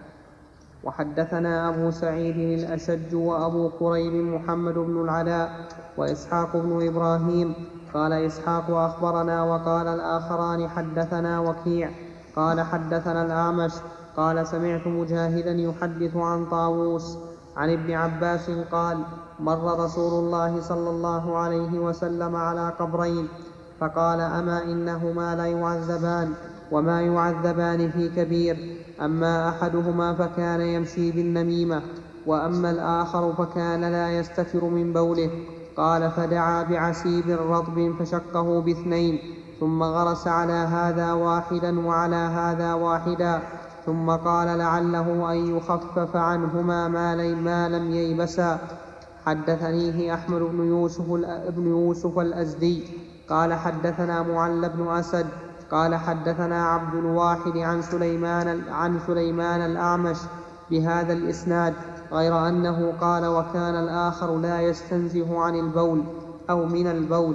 وحدثنا أبو سعيد الأشج وأبو قريب محمد بن العلاء وإسحاق بن إبراهيم. قال إسحاق أخبرنا وقال الآخران حدثنا وكيع قال حدثنا الأعمش قال سمعت مجاهدا يحدث عن طاووس عن ابن عباس قال مر رسول الله صلى الله عليه وسلم على قبرين فقال أما إنهما لا يعذبان وما يعذبان في كبير، أما أحدهما فكان يمشي بالنميمة وأما الآخر فكان لا يستتر من بوله. قال فدعا بعسيب رطب فشقه باثنين ثم غرس على هذا واحدا وعلى هذا واحدا ثم قال لعله أن يخفف عنهما ما لم ييبسا. حدثنيه أحمد بن يوسف, بن يوسف الأزدي قال حدثنا معل بن أسد قال حدثنا عبد الواحد عن سليمان, عن سليمان الأعمش بهذا الإسناد غير أنه قال وكان الآخر لا يستنزه عن البول أو من البول.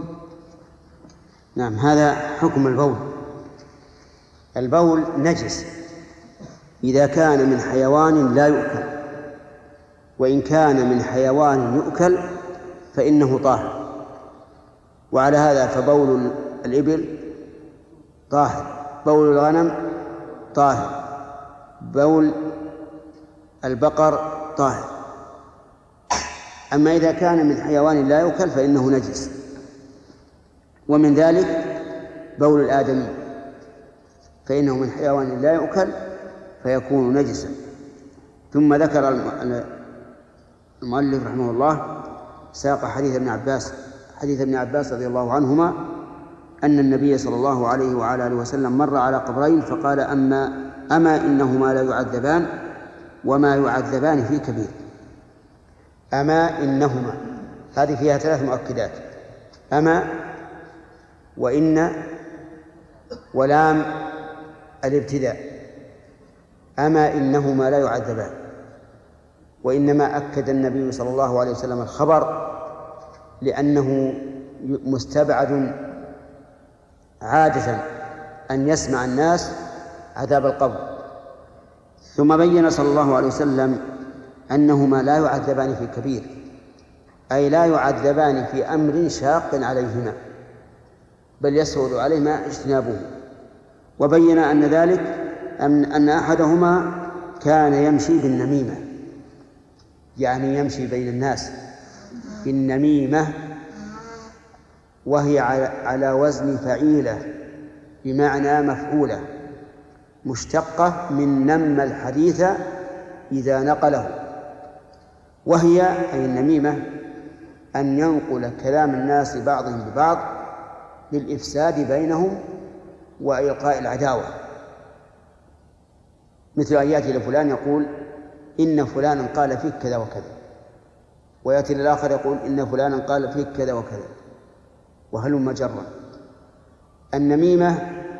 نعم. هذا حكم البول. البول نجس إذا كان من حيوان لا يؤكل، وإن كان من حيوان يؤكل فإنه طاهر. وعلى هذا فبول الإبل طاهر، بول الغنم طاهر، بول البقر طاهر. أما إذا كان من حيوان لا يؤكل فإنه نجس. ومن ذلك بول الآدمي فإنه من حيوان لا يؤكل فيكون نجسا. ثم ذكر المؤلف رحمه الله ساق حديث ابن عباس حديث ابن عباس رضي الله عنهما أن النبي صلى الله عليه وعلى آله وسلم مر على قبرين فقال أما, أما إنهما لا يعذبان وما يعذبان في كبير. أما إنهما هذه فيها ثلاث مؤكدات: أما وإن ولام الابتداء. أما إنهما لا يعذبان، وإنما أكد النبي صلى الله عليه وسلم الخبر لأنه مستبعد عادة أن يسمع الناس عذاب القبر. ثم بين صلى الله عليه وسلم أنهما لا يعذبان في كبير، أي لا يعذبان في أمر شاق عليهما، بل يسهل عليهما اجتنابه. وبين أن ذلك أن, أن أحدهما كان يمشي بالنميمة، يعني يمشي بين الناس بالنميمة، وهي على وزن فعيلة بمعنى مفعولة، مشتقة من نم الحديث إذا نقله. وهي أي النميمة أن ينقل كلام الناس بعضهم ببعض للإفساد بينهم وإلقاء العداوة، مثل أن يأتي لفلان يقول إن فلانا قال فيك كذا وكذا، ويأتي للآخر يقول إن فلانا قال فيك كذا وكذا، وهلم جرا. النميمة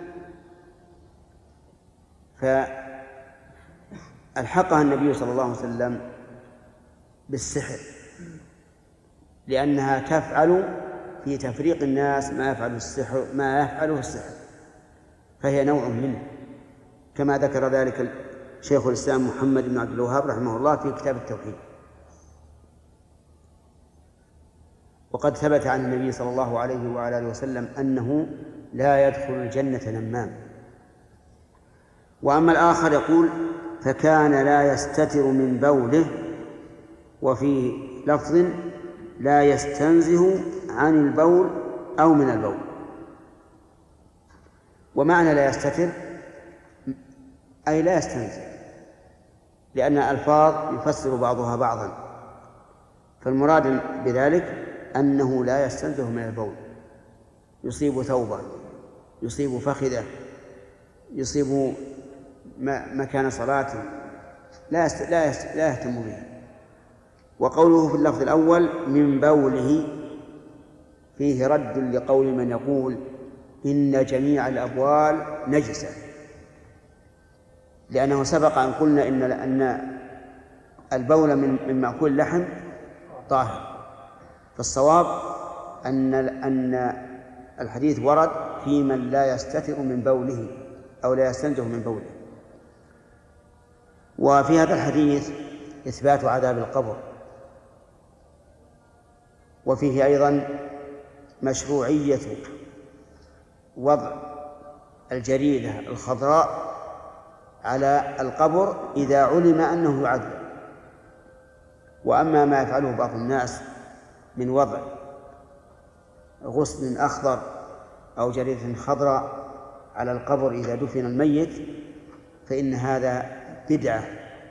فألحقها النبي صلى الله عليه وسلم بالسحر، لأنها تفعل في تفريق الناس ما يفعل السحر ما يفعله السحر، فهي نوع منه، كما ذكر ذلك شيخ الإسلام محمد بن عبد الوهاب رحمه الله في كتاب التوحيد. وقد ثبت عن النبي صلى الله عليه وعلى آله وسلم أنه لا يدخل الجنة نمام. وأما الآخر يقول فكان لا يستتر من بوله، وفي لفظ لا يستنزه عن البول أو من البول. ومعنى لا يستتر أي لا يستنزه، لأن الألفاظ يفسر بعضها بعضا، فالمراد بذلك أنه لا يستنزه من البول، يصيب ثوبه، يصيب فخذه، يصيب مكان صلاته، لا لا يهتم به. وقوله في اللفظ الأول من بوله فيه رد لقول من يقول إن جميع الأبوال نجسة، لأنه سبق أن قلنا إن أن البول من من مأكول اللحم طاهر. فالصواب أن أن الحديث ورد في من لا يستتر من بوله أو لا يستنزه من بوله. وفي هذا الحديث إثبات عذاب القبر، وفيه أيضا مشروعية وضع الجريدة الخضراء على القبر إذا علم أنه يعذب. وأما ما يفعله بعض الناس من وضع غصن أخضر أو جريدة خضراء على القبر إذا دفن الميت فإن هذا بدعة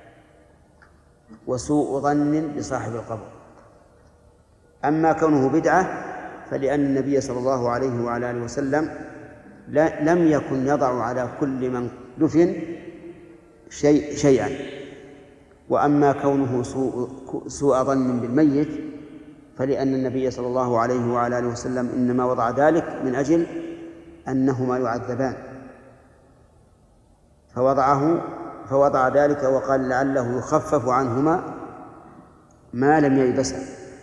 وسوء ظن بصاحب القبر. أما كونه بدعة فلأن النبي صلى الله عليه وعلى آله وسلم لم يكن يضع على كل من دفن شيء شيئا. وأما كونه سوء, سوء ظن بالميت فلأن النبي صلى الله عليه وعلى آله وسلم إنما وضع ذلك من أجل أنهما يعذبان، فوضعه فوضع ذلك وقال لعله يخفف عنهما ما لم ييبسا.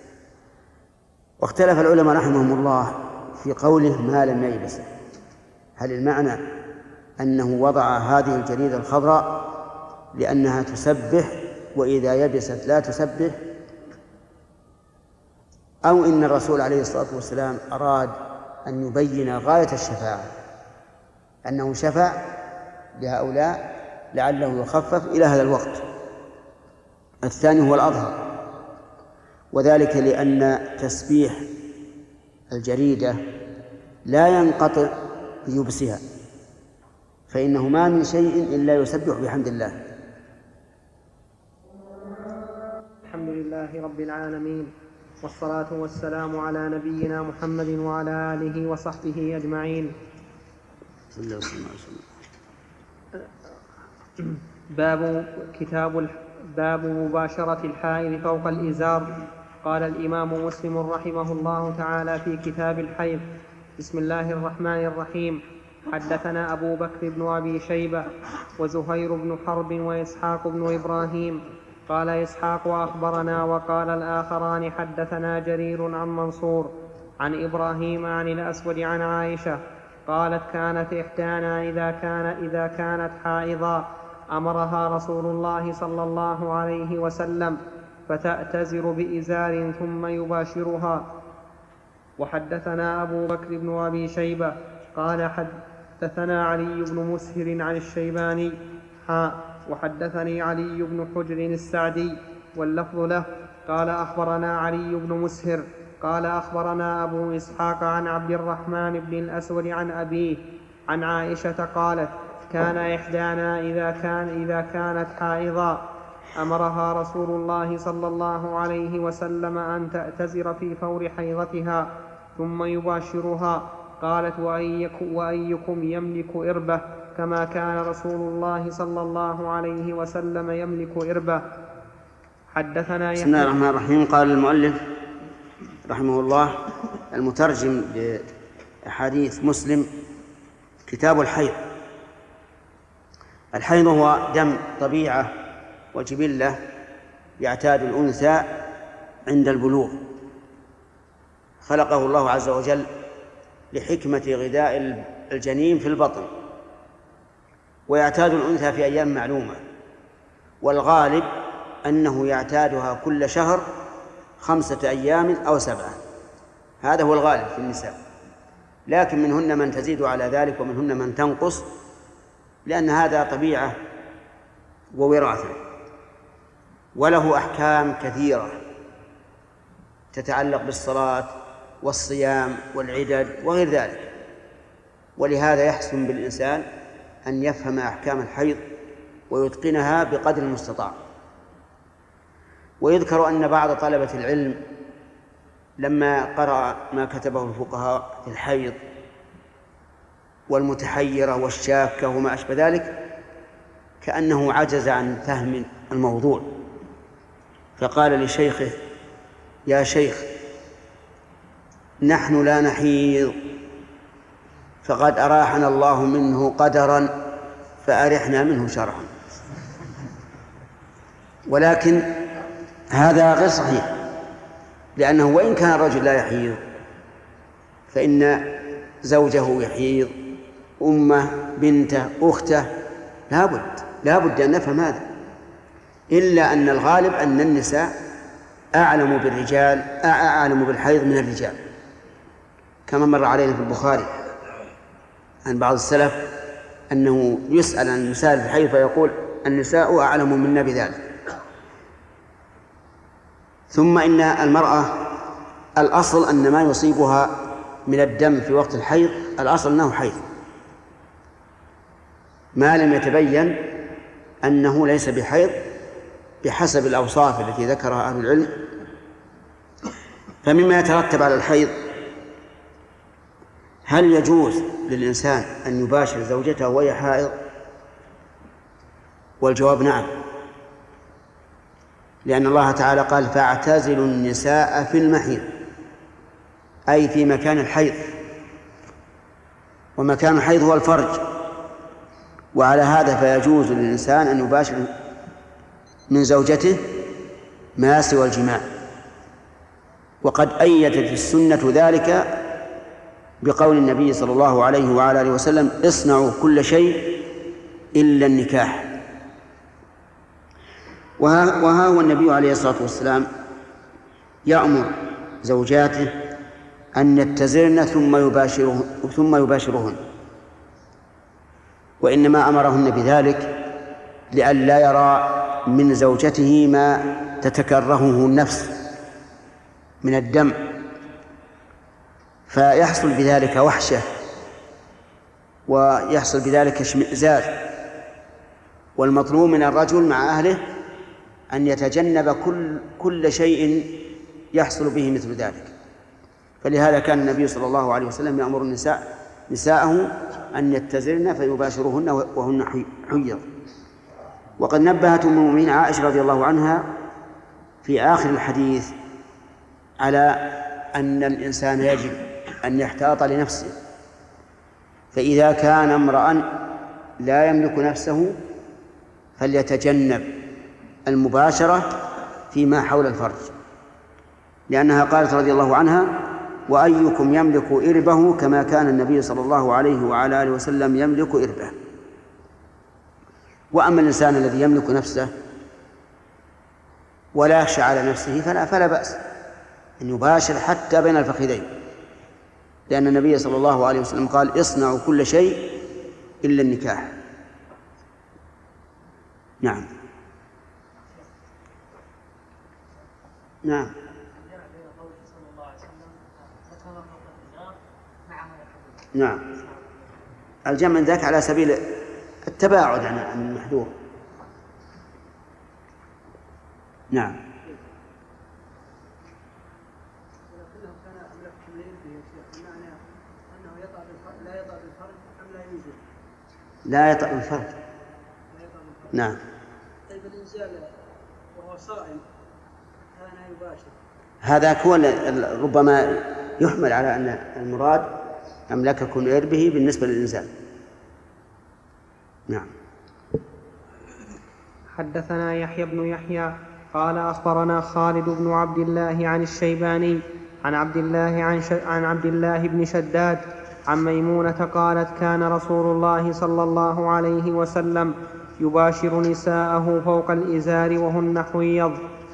واختلف العلماء رحمهم الله في قوله ما لم ييبسا، هل المعنى أنه وضع هذه الجريدة الخضراء لأنها تسبح وإذا يبست لا تسبح، أو إن الرسول عليه الصلاة والسلام أراد أن يبين غاية الشفاعة أنه شفع لهؤلاء لعله يخفف إلى هذا الوقت. الثاني هو الأظهر، وذلك لأن تسبيح الجريدة لا ينقطع بيبسها، فإنه ما من شيء إلا يسبح بحمد الله. الحمد لله رب العالمين، والصلاة والسلام على نبينا محمد وعلى آله وصحبه أجمعين. باب كتاب باب مباشرة الحائض فوق الإزار. قال الإمام مسلم رحمه الله تعالى في كتاب الحيض: بسم الله الرحمن الرحيم. حدثنا أبو بكر بن أبي شيبة وزهير بن حرب وإسحاق بن إبراهيم. قال إسحاق أخبرنا، وقال الآخران حدثنا جرير عن منصور عن إبراهيم عن الأسود عن عائشة قالت كانت إحدانا إذا, كان إذا كانت حائضا أمرها رسول الله صلى الله عليه وسلم فتأتزر بإزار ثم يباشرها. وحدثنا أبو بكر بن أبي شيبة قال حدثنا علي بن مسهر عن الشيباني ها وحدثني علي بن حجر السعدي واللفظ له قال أخبرنا علي بن مسهر قال أخبرنا أبو إسحاق عن عبد الرحمن بن الأسود عن أبيه عن عائشة قالت كان إحدانا إذا, كان إذا كانت حائضا أمرها رسول الله صلى الله عليه وسلم أن تأتزر في فور حيضتها ثم يباشرها. قالت وأيكم, وأيكم يملك إربة كما كان رسول الله صلى الله عليه وسلم يملك إربة. حدثنا بسم الله الرحمن الرحيم. قال المؤلف رحمه الله المترجم لأحاديث مسلم كتاب الحيض. الحيض هو دم طبيعة وجبلة يعتاد الأنثى عند البلوغ، خلقه الله عز وجل لحكمة غذاء الجنين في البطن، ويعتاد الأنثى في أيام معلومة، والغالب أنه يعتادها كل شهر خمسة أيام أو سبعة، هذا هو الغالب في النساء، لكن منهن من تزيد على ذلك ومنهن من تنقص، لأن هذا طبيعة ووراثة، وله أحكام كثيرة تتعلق بالصلاة والصيام والعدد وغير ذلك، ولهذا يحسن بالإنسان أن يفهم أحكام الحيض ويتقنها بقدر المستطاع. ويذكر أن بعض طلبة العلم لما قرأ ما كتبه الفقهاء في الحيض والمتحيرة والشاكة وما أشبه ذلك كأنه عجز عن فهم الموضوع، فقال لشيخه يا شيخ نحن لا نحيض، فقد أراحنا الله منه قدرا فأرحنا منه شرعا. ولكن هذا غير صحيح، لأنه وإن كان الرجل لا يحيض فإن زوجه يحيض، أمه، بنته، أخته، لابد لابد أن نفهم هذا، إلا أن الغالب أن النساء أعلم بالرجال أعلم بالحيض من الرجال، كما مر علينا في البخاري عن بعض السلف أنه يسأل عن النساء في الحيض فيقول النساء أعلم منا بذلك. ثم إن المرأة الأصل أن ما يصيبها من الدم في وقت الحيض الأصل أنه حيض، ما لم يتبين أنه ليس بحيض بحسب الأوصاف التي ذكرها أهل العلم. فمما يترتب على الحيض هل يجوز للإنسان أن يباشر زوجته وهي حائض؟ والجواب نعم، لأن الله تعالى قال فاعتزلوا النساء في المحيض، أي في مكان الحيض، ومكان الحيض هو الفرج، وعلى هذا فيجوز للإنسان أن يباشر من زوجته ما سوى الجماع. وقد أيدت السنة ذلك بقول النبي صلى الله عليه وعلى آله وسلم اصنعوا كل شيء إلا النكاح. وها, وها هو النبي عليه الصلاة والسلام يأمر زوجاته أن يتزرن ثم يباشرهن, ثم يباشرهن وإنما أمرهن بذلك لئلا يرى من زوجته ما تتكرهه النفس من الدم، فيحصل بذلك وحشة ويحصل بذلك اشمئزاز. والمطلوب من الرجل مع أهله أن يتجنب كل, كل شيء يحصل به مثل ذلك. فلهذا كان النبي صلى الله عليه وسلم يأمر النساء نساءه أن يتزرن فيباشرهن وهن حيض. وقد نبهت أم المؤمنين عائشة رضي الله عنها في آخر الحديث على أن الإنسان يجب أن يحتاط لنفسه فإذا كان امرأ لا يملك نفسه فليتجنب المباشرة فيما حول الفرج، لأنها قالت رضي الله عنها: وأيكم يملك إربه كما كان النبي صلى الله عليه وعلى آله وسلم يملك إربه. وأما الإنسان الذي يملك نفسه ولا يخشى على نفسه فلا, فلا بأس أن يباشر حتى بين الفخذين، لأن النبي صلى الله عليه وسلم قال: اصنعوا كل شيء إلا النكاح. نعم نعم نعم الجمع ذاك على سبيل التباعد عن المحذور. نعم لا يطأ بالفرج. نعم. طيب الإنزال وهو صائم كان يباشر، هذا كون ربما يحمل على أن المراد أملككم إربه بالنسبة للإنزال. نعم. حدثنا يحيى بن يحيى قال أخبرنا خالد بن عبد الله عن الشيباني عن عبد الله عن, ش... عن عبد الله بن شداد عن ميمونة قالت: كان رسول الله صلى الله عليه وسلم يباشر نساءه فوق الإزار وهن حيض.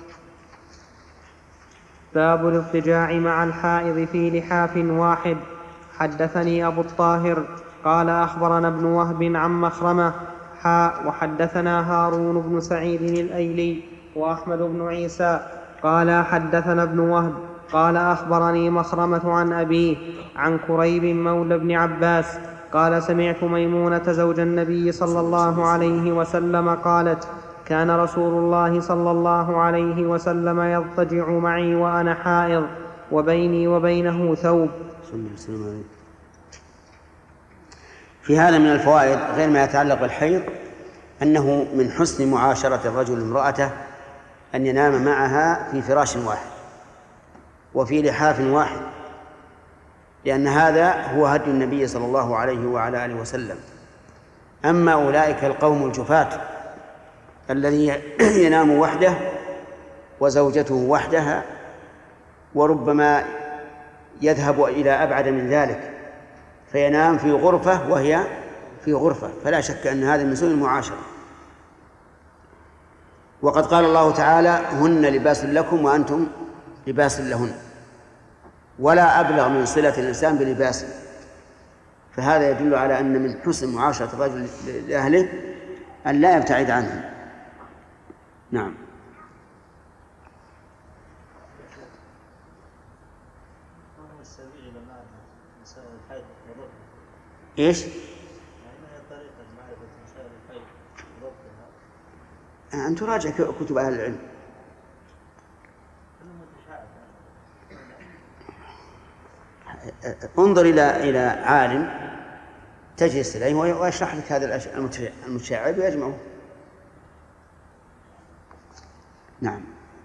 باب الاضطجاع مع الحائض في لحاف واحد. حدثني أبو الطاهر قال أخبرنا ابن وهب عن مخرمة حاء وحدثنا هارون بن سعيد الأيلي وأحمد بن عيسى قال حدثنا ابن وهب قال أخبرني مخرمة عن أبيه عن كريب مولى بن عباس قال: سمعت ميمونة زوج النبي صلى الله عليه وسلم قالت: كان رسول الله صلى الله عليه وسلم يضطجع معي وأنا حائض وبيني وبينه ثوب. في هذا من الفوائد غير ما يتعلق بالحيض أنه من حسن معاشرة الرجل امرأته أن ينام معها في فراش واحد وفي لحاف واحد، لأن هذا هو هدي النبي صلى الله عليه وعلى آله وسلم. أما أولئك القوم الجفاة الذي ينام وحده وزوجته وحدها وربما يذهب إلى أبعد من ذلك فينام في غرفة وهي في غرفة، فلا شك أن هذا من سوء المعاشرة. وقد قال الله تعالى: هن لباس لكم وأنتم لباس لهن، ولا أبلغ من صلة الإنسان بلباسه، فهذا يدل على أن من حسن معاشرة الرجل لأهله أن لا يبتعد عنهم. نعم. إيش؟ أن تراجع كتب أهل العلم. انظر إلى إلى عالم تجلس إليه ويشرح لك هذا المتشعب ويجمعه. نعم.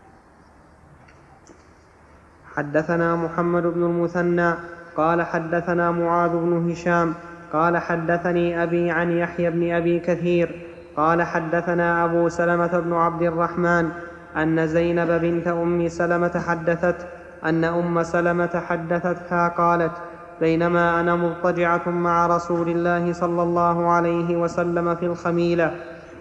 حدثنا محمد بن المثنى قال حدثنا معاذ بن هشام قال حدثني أبي عن يحيى بن أبي كثير قال حدثنا أبو سلمة بن عبد الرحمن أن زينب بنت أم سلمة حدثت أن أم سلمة حدثتها قالت: بينما أنا مضطجعة مع رسول الله صلى الله عليه وسلم في الخميلة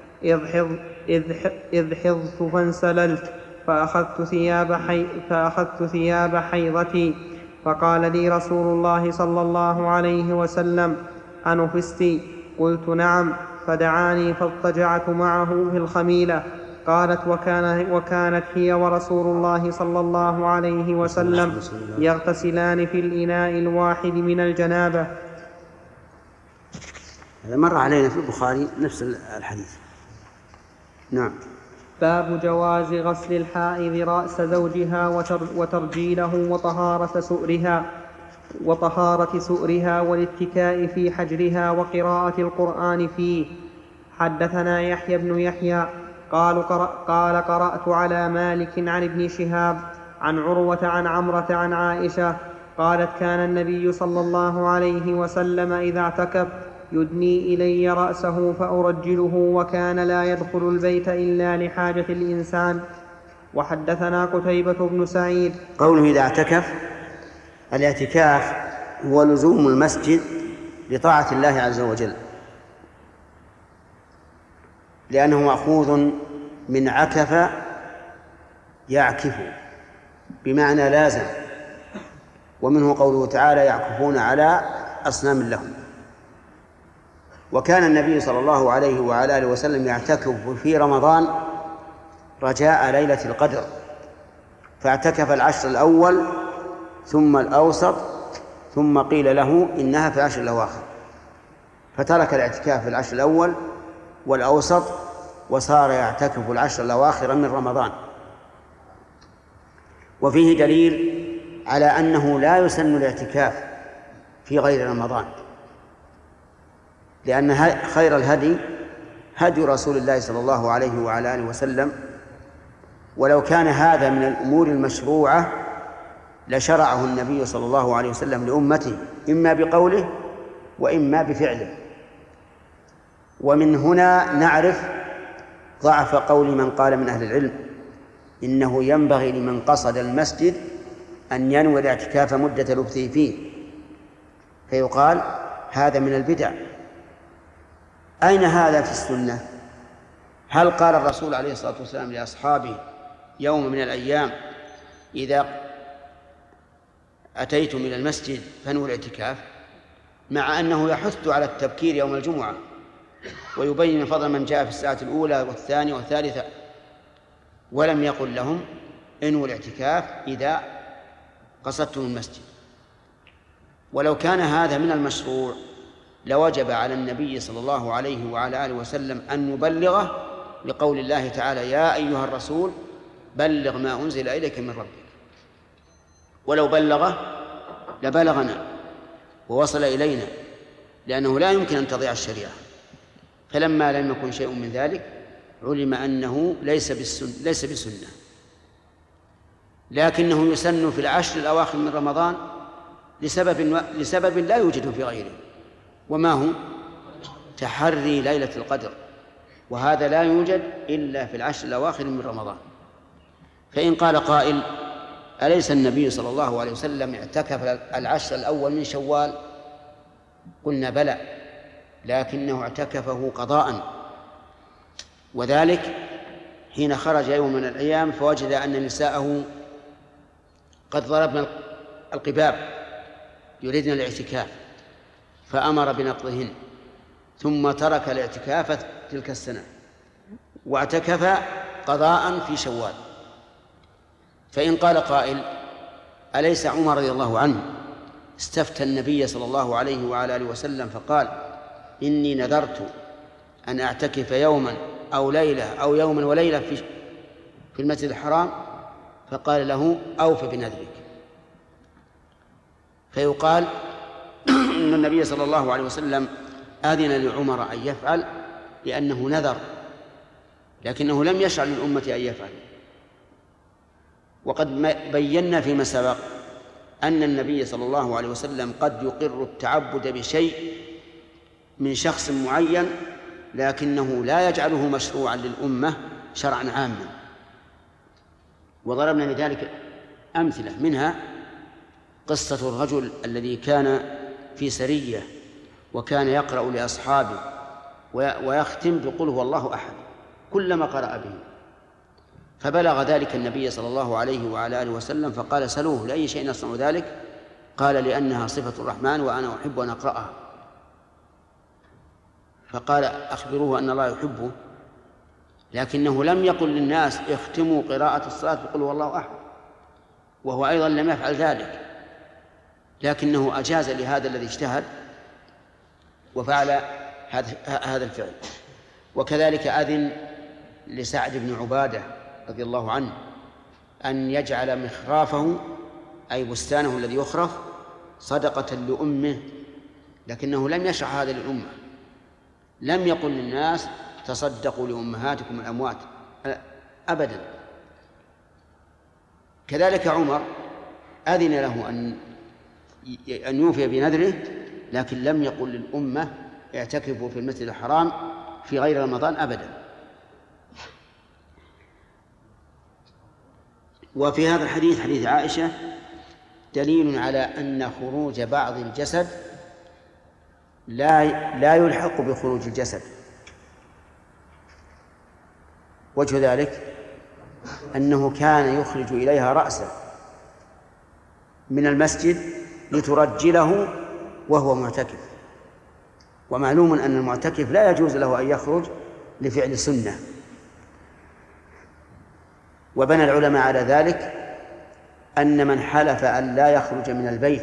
إذ حضت فانسللت فأخذت ثياب, حي فأخذت ثياب حيضتي فقال لي رسول الله صلى الله عليه وسلم: أنفستي؟ قلت: نعم. فدعاني فاضطجعت معه في الخميلة. قالت: وكان وكانت هي ورسول الله صلى الله عليه وسلم يغتسلان في الإناء الواحد من الجنابة. هذا مر علينا في البخاري نفس الحديث. نعم. باب جواز غسل الحائض رأس زوجها وترجيله وطهارة سؤرها وطهارة سؤرها والاتكاء في حجرها وقراءة القرآن فيه. حدثنا يحيى بن يحيى قال, قال قرأت على مالك عن ابن شهاب عن عروة عن عمرة عن عائشة قالت كان النبي صلى الله عليه وسلم إذا اعتكف يدني إلي رأسه فأرجله وكان لا يدخل البيت إلا لحاجة الإنسان. وحدثنا قتيبة بن سعيد. قوله إذا اعتكف، الاعتكاف هو لزوم المسجد لطاعة الله عز وجل، لأنه مأخوذ من عكف يعكف بمعنى لازم، ومنه قوله تعالى يعكفون على أصنام لهم. وكان النبي صلى الله عليه وعلى آله وسلم يعتكف في رمضان رجاء ليلة القدر، فاعتكف العشر الأول ثم الأوسط ثم قيل له إنها في العشر الأواخر، فترك الاعتكاف في العشر الأول والأوسط وصار يعتكف العشر الأواخر من رمضان. وفيه دليل على أنه لا يسن الاعتكاف في غير رمضان، لأن خير الهدي هدي رسول الله صلى الله عليه وعلى آله وسلم، ولو كان هذا من الأمور المشروعة لشرعه النبي صلى الله عليه وسلم لأمته إما بقوله وإما بفعله. ومن هنا نعرف ضعف قول من قال من أهل العلم إنه ينبغي لمن قصد المسجد أن ينوي الاعتكاف مدة لبثه فيه، فيقال هذا من البدع. أين هذا في السنة؟ هل قال الرسول عليه الصلاة والسلام لأصحابه يوم من الأيام إذا أتيتم إلى المسجد فانووا الاعتكاف، مع أنه يحث على التبكير يوم الجمعة ويبين فضل من جاء في الساعة الأولى والثانية والثالثة، ولم يقل لهم انووا الاعتكاف إذا قصدتم المسجد؟ ولو كان هذا من المشروع لوجب على النبي صلى الله عليه وعلى آله وسلم أن يبلغه، لقول الله تعالى يا أيها الرسول بلغ ما أنزل إليك من ربك. ولو بلغه لبلغنا ووصل إلينا، لأنه لا يمكن أن تضيع الشريعة. فلما لم يكن شيء من ذلك علم أنه ليس بالسنة, ليس بسنة، لكنه يسن في العشر الأواخر من رمضان لسبب, لسبب لا يوجد في غيره، وما هو تحري ليلة القدر، وهذا لا يوجد إلا في العشر الأواخر من رمضان. فإن قال قائل أليس النبي صلى الله عليه وسلم اعتكف العشر الأول من شوال؟ قلنا بلى، لكنه اعتكفه قضاء، وذلك حين خرج يوم من الأيام فوجد أن نساءه قد ضربن القباب يريدن الاعتكاف، فأمر بنقضهن، ثم ترك الاعتكاف تلك السنة واعتكف قضاء في شوال. فإن قال قائل أليس عمر رضي الله عنه استفتى النبي صلى الله عليه وعلى آله وسلم فقال إني نذرت أن أعتكف يوما أو ليلة أو يوما وليلة في في المسجد الحرام، فقال له أوف بنذرك. فيقال إن النبي صلى الله عليه وسلم أذن لعمر أن يفعل لأنه نذر، لكنه لم يشرع للأمة أن يفعل. وقد بينا فيما سبق أن النبي صلى الله عليه وسلم قد يقر التعبد بشيء من شخص معين، لكنه لا يجعله مشروعا للأمة شرعا عاما. وضربنا لذلك أمثلة، منها قصة الرجل الذي كان في سرية وكان يقرأ لأصحابه ويختم بقل هو الله أحد كلما قرأ به، فبلغ ذلك النبي صلى الله عليه وعلى آله وسلم فقال سلوه لأي شيء نصنع ذلك؟ قال لأنها صفة الرحمن وأنا أحب أن أقرأها. فقال أخبروه أن الله يحبه، لكنه لم يقل للناس اختموا قراءة الصلاة بقل هو الله أحد، وهو أيضا لم يفعل ذلك، لكنه أجاز لهذا الذي اجتهد وفعل هذا الفعل. وكذلك أذن لسعد بن عبادة رضي الله عنه أن يجعل مخرافه أي بستانه الذي يخرف صدقة لأمه، لكنه لم يشرع هذا للأمة، لم يقل للناس تصدقوا لأمهاتكم الأموات أبدا. كذلك عمر أذن له أن أن يوفي بنذره، لكن لم يقل للأمة اعتكفوا في المسجد الحرام في غير رمضان أبدا. وفي هذا الحديث حديث عائشة دليل على أن خروج بعض الجسد لا لا يلحق بخروج الجسد. وجه ذلك أنه كان يخرج إليها رأسه من المسجد لترجله وهو معتكف، ومعلوم أن المعتكف لا يجوز له أن يخرج لفعل سنة. وبنى العلماء على ذلك أن من حلف أن لا يخرج من البيت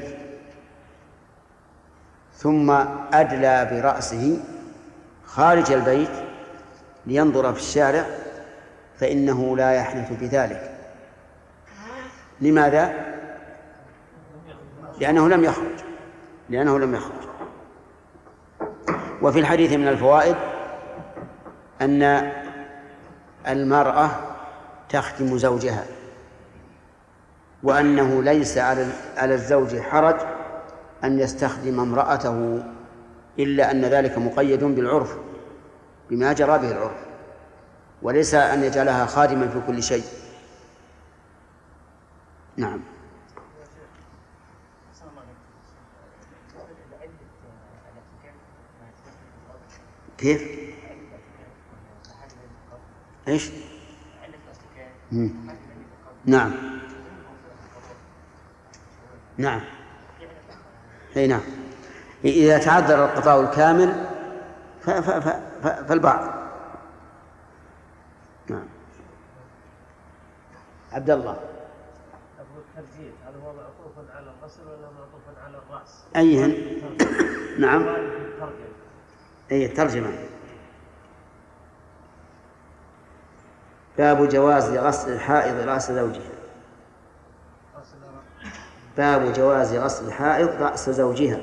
ثم أدلى برأسه خارج البيت لينظر في الشارع فإنه لا يحنث بذلك. لماذا؟ لأنه لم يخرج لأنه لم يخرج وفي الحديث من الفوائد أن المرأة تخدم زوجها، وأنه ليس على الزوج حرج أن يستخدم امرأته، إلا أن ذلك مقيد بالعرف بما جرى به العرف، وليس أن يجعلها خادما في كل شيء. نعم. كيف؟ إيش؟ مم. نعم نعم أي نعم. إذا تعذر القضاء الكامل ف... ف... ف... ف... فالبعض. نعم. عبد الله. أبو الترجيل هل هو معطوف على الغسل ولا معطوف على الرأس؟ أيهن؟ نعم. أي ترجمة. باب جواز غسل الحائض رأس زوجها. باب جواز غسل الحائض رأس زوجها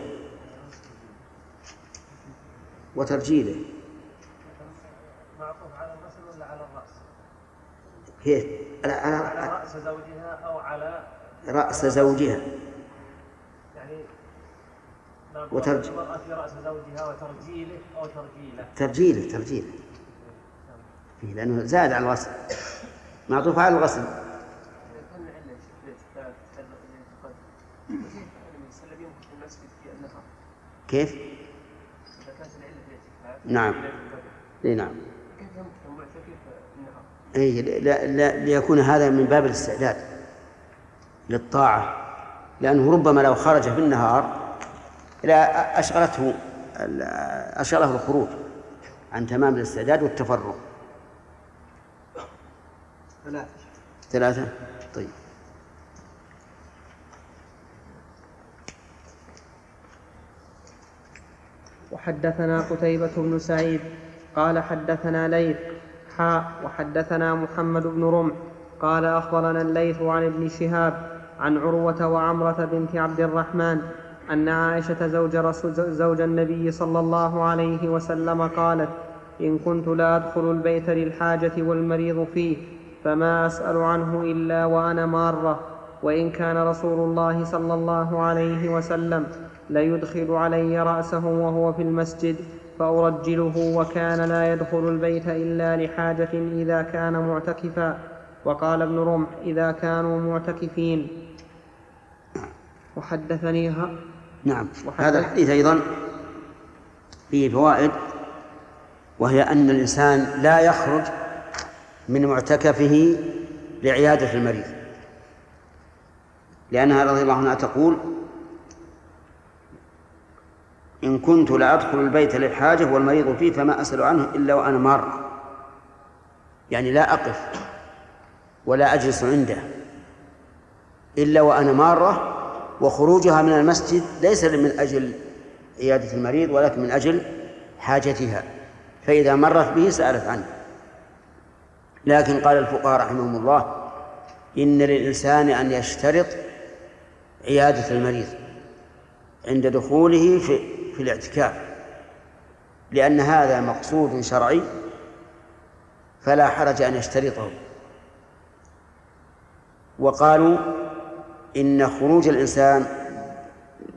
وترجيله. معطوف على الغسل ولا على الرأس؟ كيف؟ على, على رأس زوجها أو على رأس زوجها. يعني وترج... المرأة في رأس زوجها وترجيله أو ترجيله. ترجيله ترجيله فيه لأنه زاد على الغسل، معطوف على الغسل. كيف؟ نعم اي نعم اي لا لا ليكون هذا من باب الاستعداد للطاعة، لأنه ربما لو خرج في النهار لا أشغلته أشغله الخروج عن تمام الاستعداد والتفرغ. ثلاثة ثلاثة طيب. وحدثنا قتيبة بن سعيد قال حدثنا ليث حاء وحدثنا محمد بن رمح قال أخبرنا الليث عن ابن شهاب عن عروة وعمرة بنت عبد الرحمن أن عائشة زوج, رسول زوج النبي صلى الله عليه وسلم قالت: إن كنت لا أدخل البيت للحاجة والمريض فيه فما أسأل عنه إلا وأنا مارة، وإن كان رسول الله صلى الله عليه وسلم ليدخل علي رأسه وهو في المسجد فأرجله، وكان لا يدخل البيت إلا لحاجة إذا كان معتكفا. وقال ابن رمح: إذا كانوا معتكفين. وحدثنيها نعم. هذا الحديث أيضا فيه فوائد، وهي أن الإنسان لا يخرج من معتكفه لعيادة المريض، لأنها رضي الله عنها تقول: إن كنت لا أدخل البيت للحاجة والمريض فيه فما أسأل عنه إلا وأنا مارة، يعني لا أقف ولا أجلس عنده إلا وأنا مارة. وخروجها من المسجد ليس من أجل عيادة المريض ولكن من أجل حاجتها، فإذا مرت به سألت عنه. لكن قال الفقهاء رحمهم الله: إن للإنسان أن يشترط عيادة المريض عند دخوله في, في الاعتكاف، لأن هذا مقصود شرعي فلا حرج أن يشترطه. وقالوا إن خروج الإنسان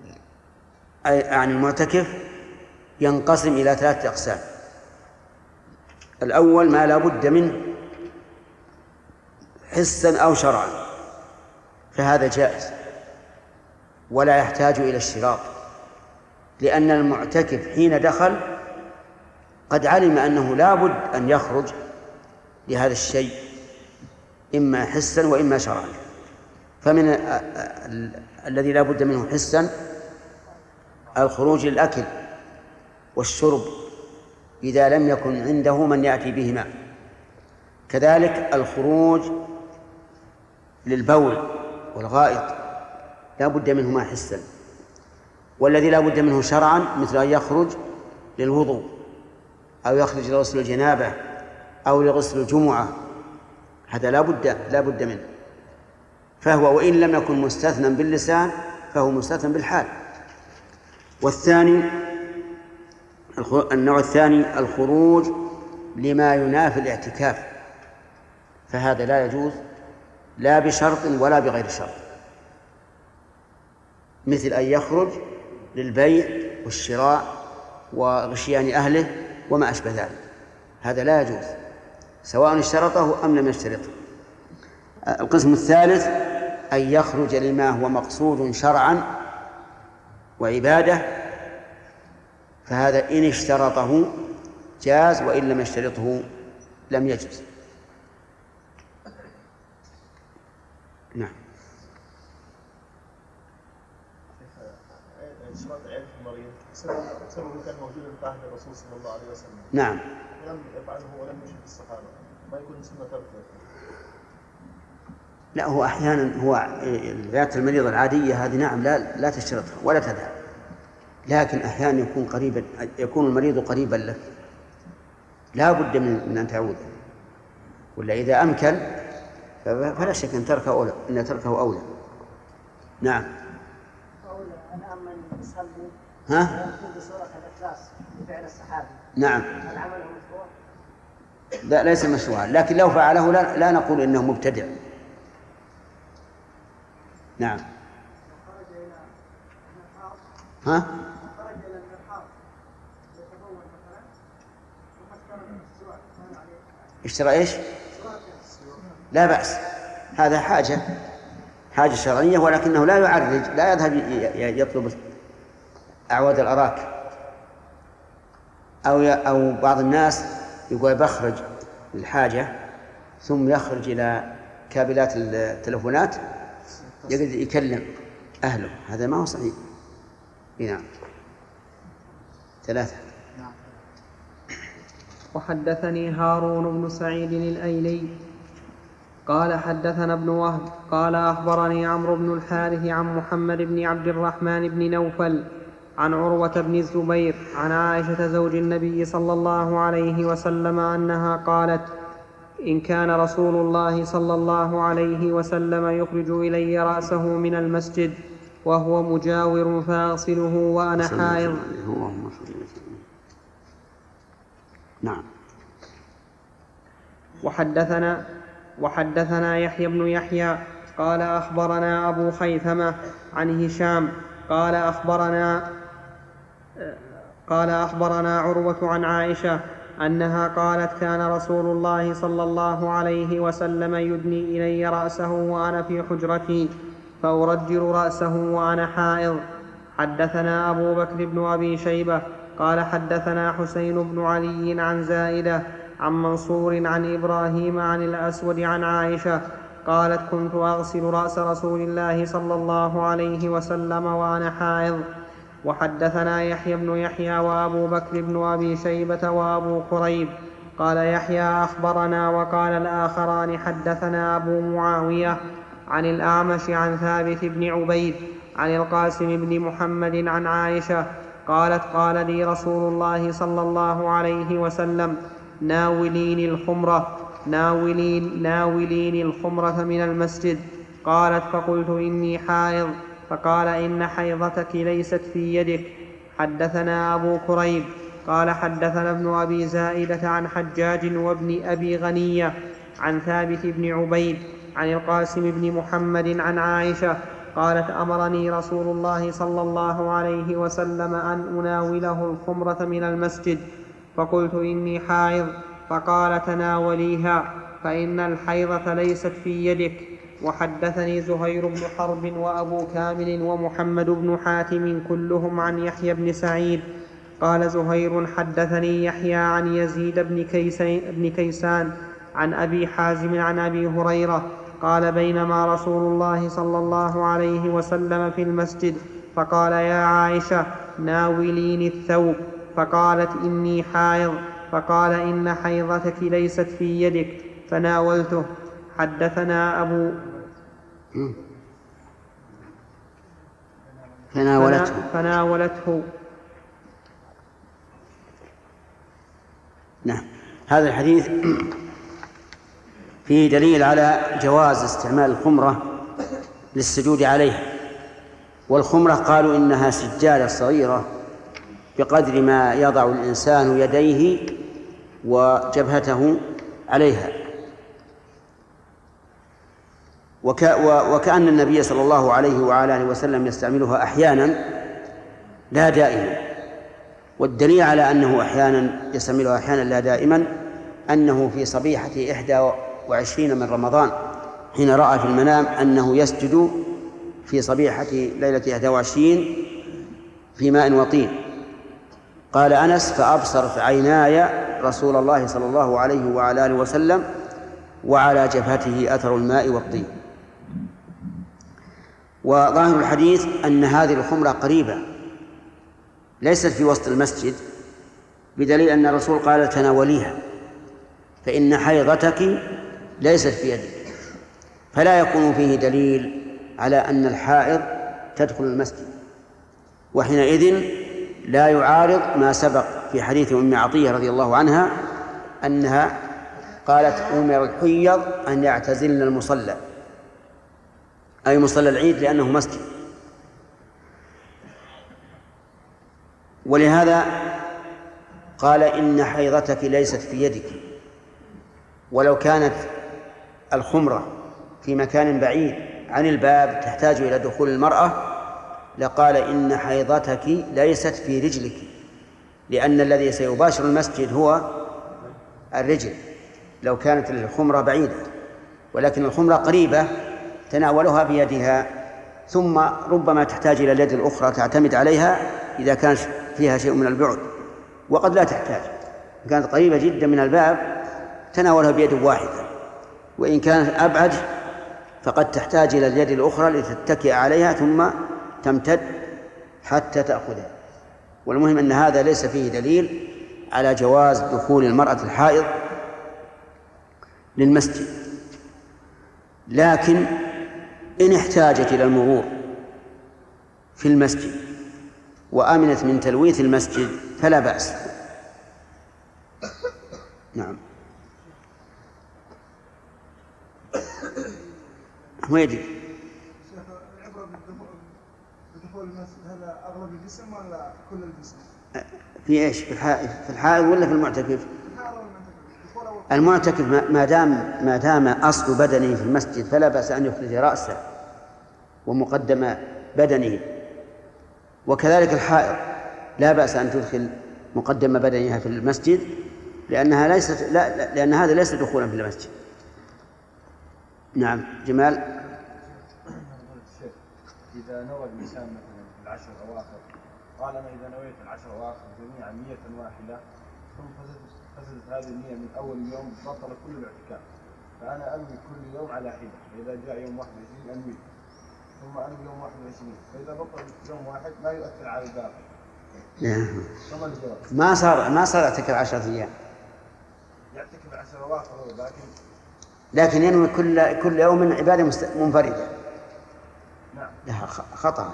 عن المعتكف ينقسم إلى ثلاثة أقسام. الأول ما لا بد منه حسا أو شرعا، فهذا جائز ولا يحتاج إلى اشتراط، لأن المعتكف حين دخل قد علم أنه لا بد أن يخرج لهذا الشيء إما حسا وإما شرعا. فمن الذي لا بد منه حسا الخروج للأكل والشرب إذا لم يكن عنده من يأتي بهما، كذلك الخروج للبول والغائط لا بد منهما حسا. والذي لا بد منه شرعا مثل أن يخرج للوضوء أو يخرج لغسل الجنابة أو لغسل الجمعة، هذا لا بد لا بد منه، فهو وإن لم يكن مستثنى باللسان فهو مستثنى بالحال. والثاني النوع الثاني الخروج لما ينافي الاعتكاف، فهذا لا يجوز لا بشرط ولا بغير شرط، مثل أن يخرج للبيع والشراء وغشيان أهله وما أشبه ذلك، هذا لا يجوز سواء اشترطه أم لم يشترطه. القسم الثالث أن يخرج لما هو مقصود شرعا وعبادة، فهذا إن اشترطه جاز وإن لم يشترطه لم يجوز. نعم. اشتراط عيادة المريض سبب كان موجودا في عهد الرسول صلى الله عليه وسلم. نعم. ولم يفعله ولم يشهد الصحابة، ما يكون سنة تركه. لا، هو أحيانا هو عيادة المريض العادية هذه نعم لا لا تشترطها ولا تذهب، لكن أحيانا يكون قريبا يكون المريض قريبا لك لا بد من من أن تعود، ولا إذا أمكن فلا شك أن تركه أولى أن تركه أولى. نعم. أولى الآن من يصلي ها؟ يأخذ بصورة الإخلاص بفعل الصحابي. نعم. هل عمله مشروع؟ لا ليس مشروعا، لكن لو فعله لا, لا نقول إنه مبتدع. نعم. خرج إلى المرحاض ها؟ خرج إلى المرحاض يتبول مثلا وقد كان السواك ما عليه اشترى إيش؟ لا بأس، هذا حاجة حاجة شرعية، ولكنه لا يعرج لا يذهب يطلب أعواد الأراك، أو أو بعض الناس يقول بخرج للحاجة ثم يخرج إلى كابلات التلفونات يقدر يكلم أهله، هذا ما هو صحيح. نعم. ثلاثة. وحدثني هارون بن سعيد الأيلي قال حدثنا ابن وهب قال أخبرني عمرو بن الحارث عن محمد بن عبد الرحمن بن نوفل عن عروة بن الزبير عن عائشة زوج النبي صلى الله عليه وسلم أنها قالت: إن كان رسول الله صلى الله عليه وسلم يخرج إلي رأسه من المسجد وهو مجاور فأغسله وأنا حائض. نعم. وحدثنا وحدثنا يحيى بن يحيى قال أخبرنا أبو خيثمة عن هشام قال أخبرنا قال أخبرنا عروة عن عائشة أنها قالت: كان رسول الله صلى الله عليه وسلم يدني إلي رأسه وأنا في حجرتي فأرجل رأسه وأنا حائض. حدثنا أبو بكر بن أبي شيبة قال حدثنا حسين بن علي عن زائدة عن منصور عن إبراهيم عن الأسود عن عائشة قالت: كنت أغسل رأس رسول الله صلى الله عليه وسلم وأنا حائض. وحدثنا يحيى بن يحيى وأبو بكر بن أبي شيبة وأبو قريب. قال يحيى أخبرنا، وقال الآخران حدثنا أبو معاوية عن الأعمش عن ثابت بن عبيد عن القاسم بن محمد عن عائشة قالت: قال لي رسول الله صلى الله عليه وسلم: ناوليني الخمرة ناولين ناوليني الخمرة من المسجد. قالت: فقلت: إني حائض. فقال: إن حيضتك ليست في يدك. حدثنا أبو كريب قال حدثنا ابن أبي زائدة عن حجاج وابن أبي غنية عن ثابت بن عبيد عن القاسم بن محمد عن عائشة قالت أمرني رسول الله صلى الله عليه وسلم أن أناوله الخمرة من المسجد، فقلت إني حائض، فقال تناوليها فإن الحيضة ليست في يدك. وحدثني زهير بن حرب وأبو كامل ومحمد بن حاتم كلهم عن يحيى بن سعيد. قال زهير حدثني يحيى عن يزيد بن كيسان عن أبي حازم عن أبي هريرة قال بينما رسول الله صلى الله عليه وسلم في المسجد فقال يا عائشة ناوليني الثوب، فقالت إني حائض، فقال إن حيضتك ليست في يدك، فناولته. حدثنا أبو فناولته فناولته نعم. هذا الحديث فيه دليل على جواز استعمال الخمرة للسجود عليها. والخمرة قالوا إنها سجادة صغيرة بقدر ما يضع الإنسان يديه وجبهته عليها. وك وكأن النبي صلى الله عليه وعلى آله وسلم يستعملها أحيانا لا دائما. والدليل على أنه أحيانا يستعملها أحيانا لا دائما أنه في صبيحة إحدى وعشرين من رمضان حين رأى في المنام أنه يسجد في صبيحة ليلة إحدى وعشرين في ماء وطين. قال أنس فأبصرت عيناي رسول الله صلى الله عليه وعلى آله وسلم وعلى جبهته أثر الماء والطين. وظاهر الحديث أن هذه الخمرة قريبة ليست في وسط المسجد، بدليل أن الرسول قال تناوليها فإن حيضتك ليست في يدك، فلا يكون فيه دليل على أن الحائض تدخل المسجد. وحينئذ لا يعارض ما سبق في حديث أم عطية رضي الله عنها أنها قالت أمر الحيض أن يعتزلن المصلى، أي مصلى العيد، لأنه مسجد. ولهذا قال إن حيضتك ليست في يدك. ولو كانت الخمرة في مكان بعيد عن الباب تحتاج إلى دخول المرأة لقال إن حيضتك ليست في رجلك، لأن الذي سيباشر المسجد هو الرجل لو كانت الخمرة بعيدة، ولكن الخمرة قريبة تناولها بيدها، ثم ربما تحتاج إلى اليد الأخرى تعتمد عليها إذا كان فيها شيء من البعد، وقد لا تحتاج. إن كانت قريبة جدا من الباب تناولها بيد واحدة، وإن كانت أبعد فقد تحتاج إلى اليد الأخرى لتتكئ عليها ثم تمتد حتى تأخذها. والمهم أن هذا ليس فيه دليل على جواز دخول المرأة الحائض للمسجد، لكن إن احتاجت إلى المرور في المسجد وأمنت من تلويث المسجد فلا بأس. نعم. ويدي العبرة بدخول المسجد هذا أغلب الجسم ولا كل الجسم؟ في إيش؟ في الحائض ولا في المعتكف؟ المعتكف ما دام ما دام أصل بدنه في المسجد فلا بأس أن يخرج رأسه ومقدم بدنه، وكذلك الحائض لا بأس أن تدخل مقدم بدنها في المسجد، لأنها ليست لا لأن هذا ليس دخولا في المسجد. نعم. جمال. إذا نوى الإنسان مثلا في العشر الأواخر قال أنا إذا نويت العشر الأواخر جميعا نية واحدة ثم فسدت هذه النية من أول يوم بطل كل الاعتكاف، فأنا أنوي كل يوم على حدة، فإذا جاء يوم واحد وعشرين أنوي ثم أنوي يوم واحد وعشرين، فإذا بطل يوم واحد ما يؤثر على الباقي. فما الجواب؟ ما صار ما صار يعتكف عشرة أيام، يعتكف العشر الأواخر لكن لكن ينوي كل كل يوم عبادة منفردة. نعم. لها خطأ.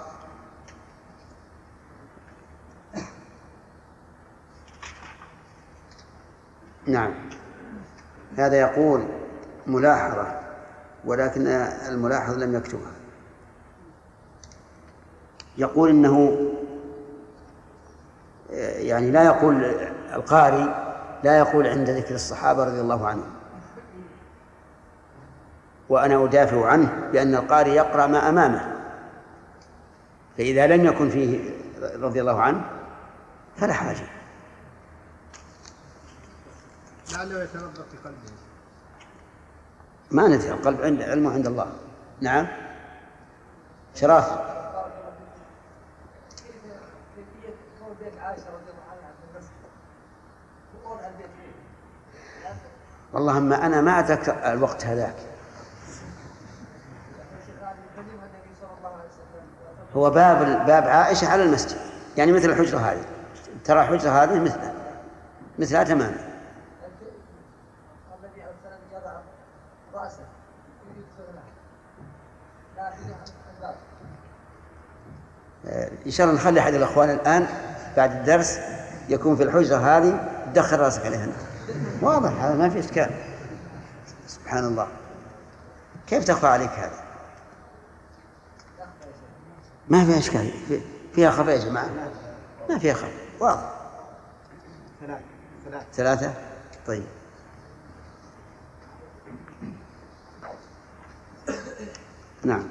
نعم. هذا يقول ملاحظة ولكن الملاحظ لم يكتبها. يقول إنه يعني لا يقول القارئ لا يقول عند ذكر الصحابة رضي الله عنهم، وأنا أدافع عنه بأن القارئ يقرأ ما أمامه فإذا لم يكن فيه رضي الله عنه فلا حاجة. لعله يتنبأ في قلبه. ما ندري، القلب عند علمه عند الله. نعم شراف. والله ما أنا ما أتذكر الوقت هذاك. هو باب باب عائشة على المسجد، يعني مثل الحجرة هذه، ترى الحجرة هذه مثلها مثلها تماما. إن شاء الله نخلي أحد الأخوان الآن بعد الدرس يكون في الحجرة هذه تدخل رأسك عليها. واضح هذا ما في إشكال. سبحان الله، كيف تخفى عليك هذا؟ ما فيها إشكال، فيها خفاء يا جماعة، ما فيها خفاء، واضح. ثلاثة ثلاثة طيب. نعم.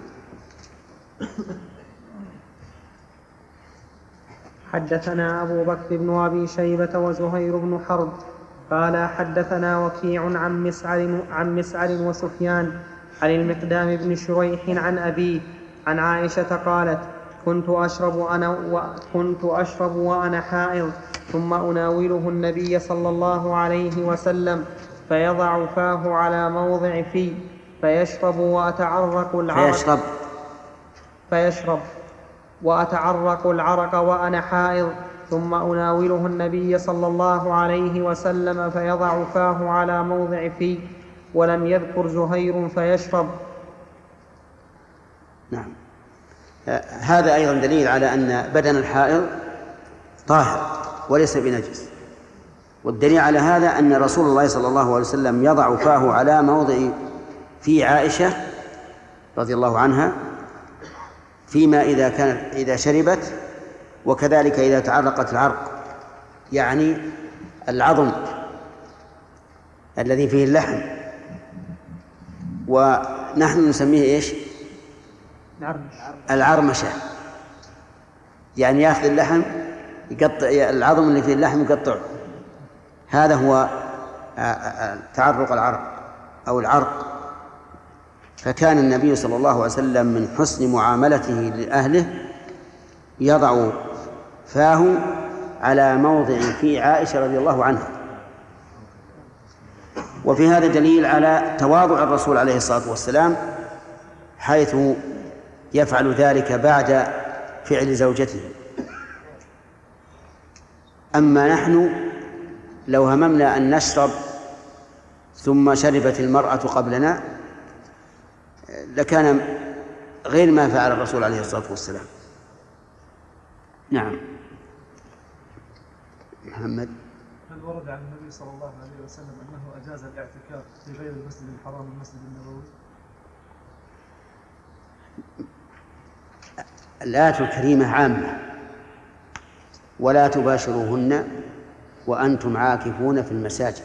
حدثنا أبو بكر بن أبي شيبة وزهير بن حرب قال حدثنا وكيع عن مسعر عن مسعر وسفيان عن المقدام بن شريح عن أبيه عن عائشة قالت كنت أشرب أنا وكنت أشرب وأنا حائض ثم أناوله النبي صلى الله عليه وسلم فيضع فاه على موضع في فيشرب وأتعرق العرق فيشرب فيشرب وأتعرق العرق وأنا حائض ثم أناوله النبي صلى الله عليه وسلم فيضع فاه على موضع فيه ولم يذكر زهير فيشرب. نعم. هذا أيضا دليل على أن بدن الحائض طاهر وليس بنجس، والدليل على هذا أن رسول الله صلى الله عليه وسلم يضع فاه على موضع في عائشة رضي الله عنها فيما إذا كانت إذا شربت، وكذلك إذا تعرقت العرق، يعني العظم الذي فيه اللحم، ونحن نسميه إيش؟ العرمشة، يعني يأخذ اللحم يقطع العظم اللي فيه اللحم يقطعه، هذا هو تعرق العرق أو العرق. فكان النبي صلى الله عليه وسلم من حسن معاملته لأهله يضع فاه على موضع في عائشة رضي الله عنها. وفي هذا دليل على تواضع الرسول عليه الصلاة والسلام حيث يفعل ذلك بعد فعل زوجته. أما نحن لو هممنا أن نشرب ثم شربت المرأة قبلنا لكان غير ما فعل الرسول عليه الصلاة والسلام. نعم. محمد. هل ورد عن النبي صلى الله عليه وسلم أنه أجاز الاعتكاف في غير المسجد الحرام والمسجد النبوي؟ الآية الكريمة عامة: ولا تباشروهن وأنتم عاكفون في المساجد.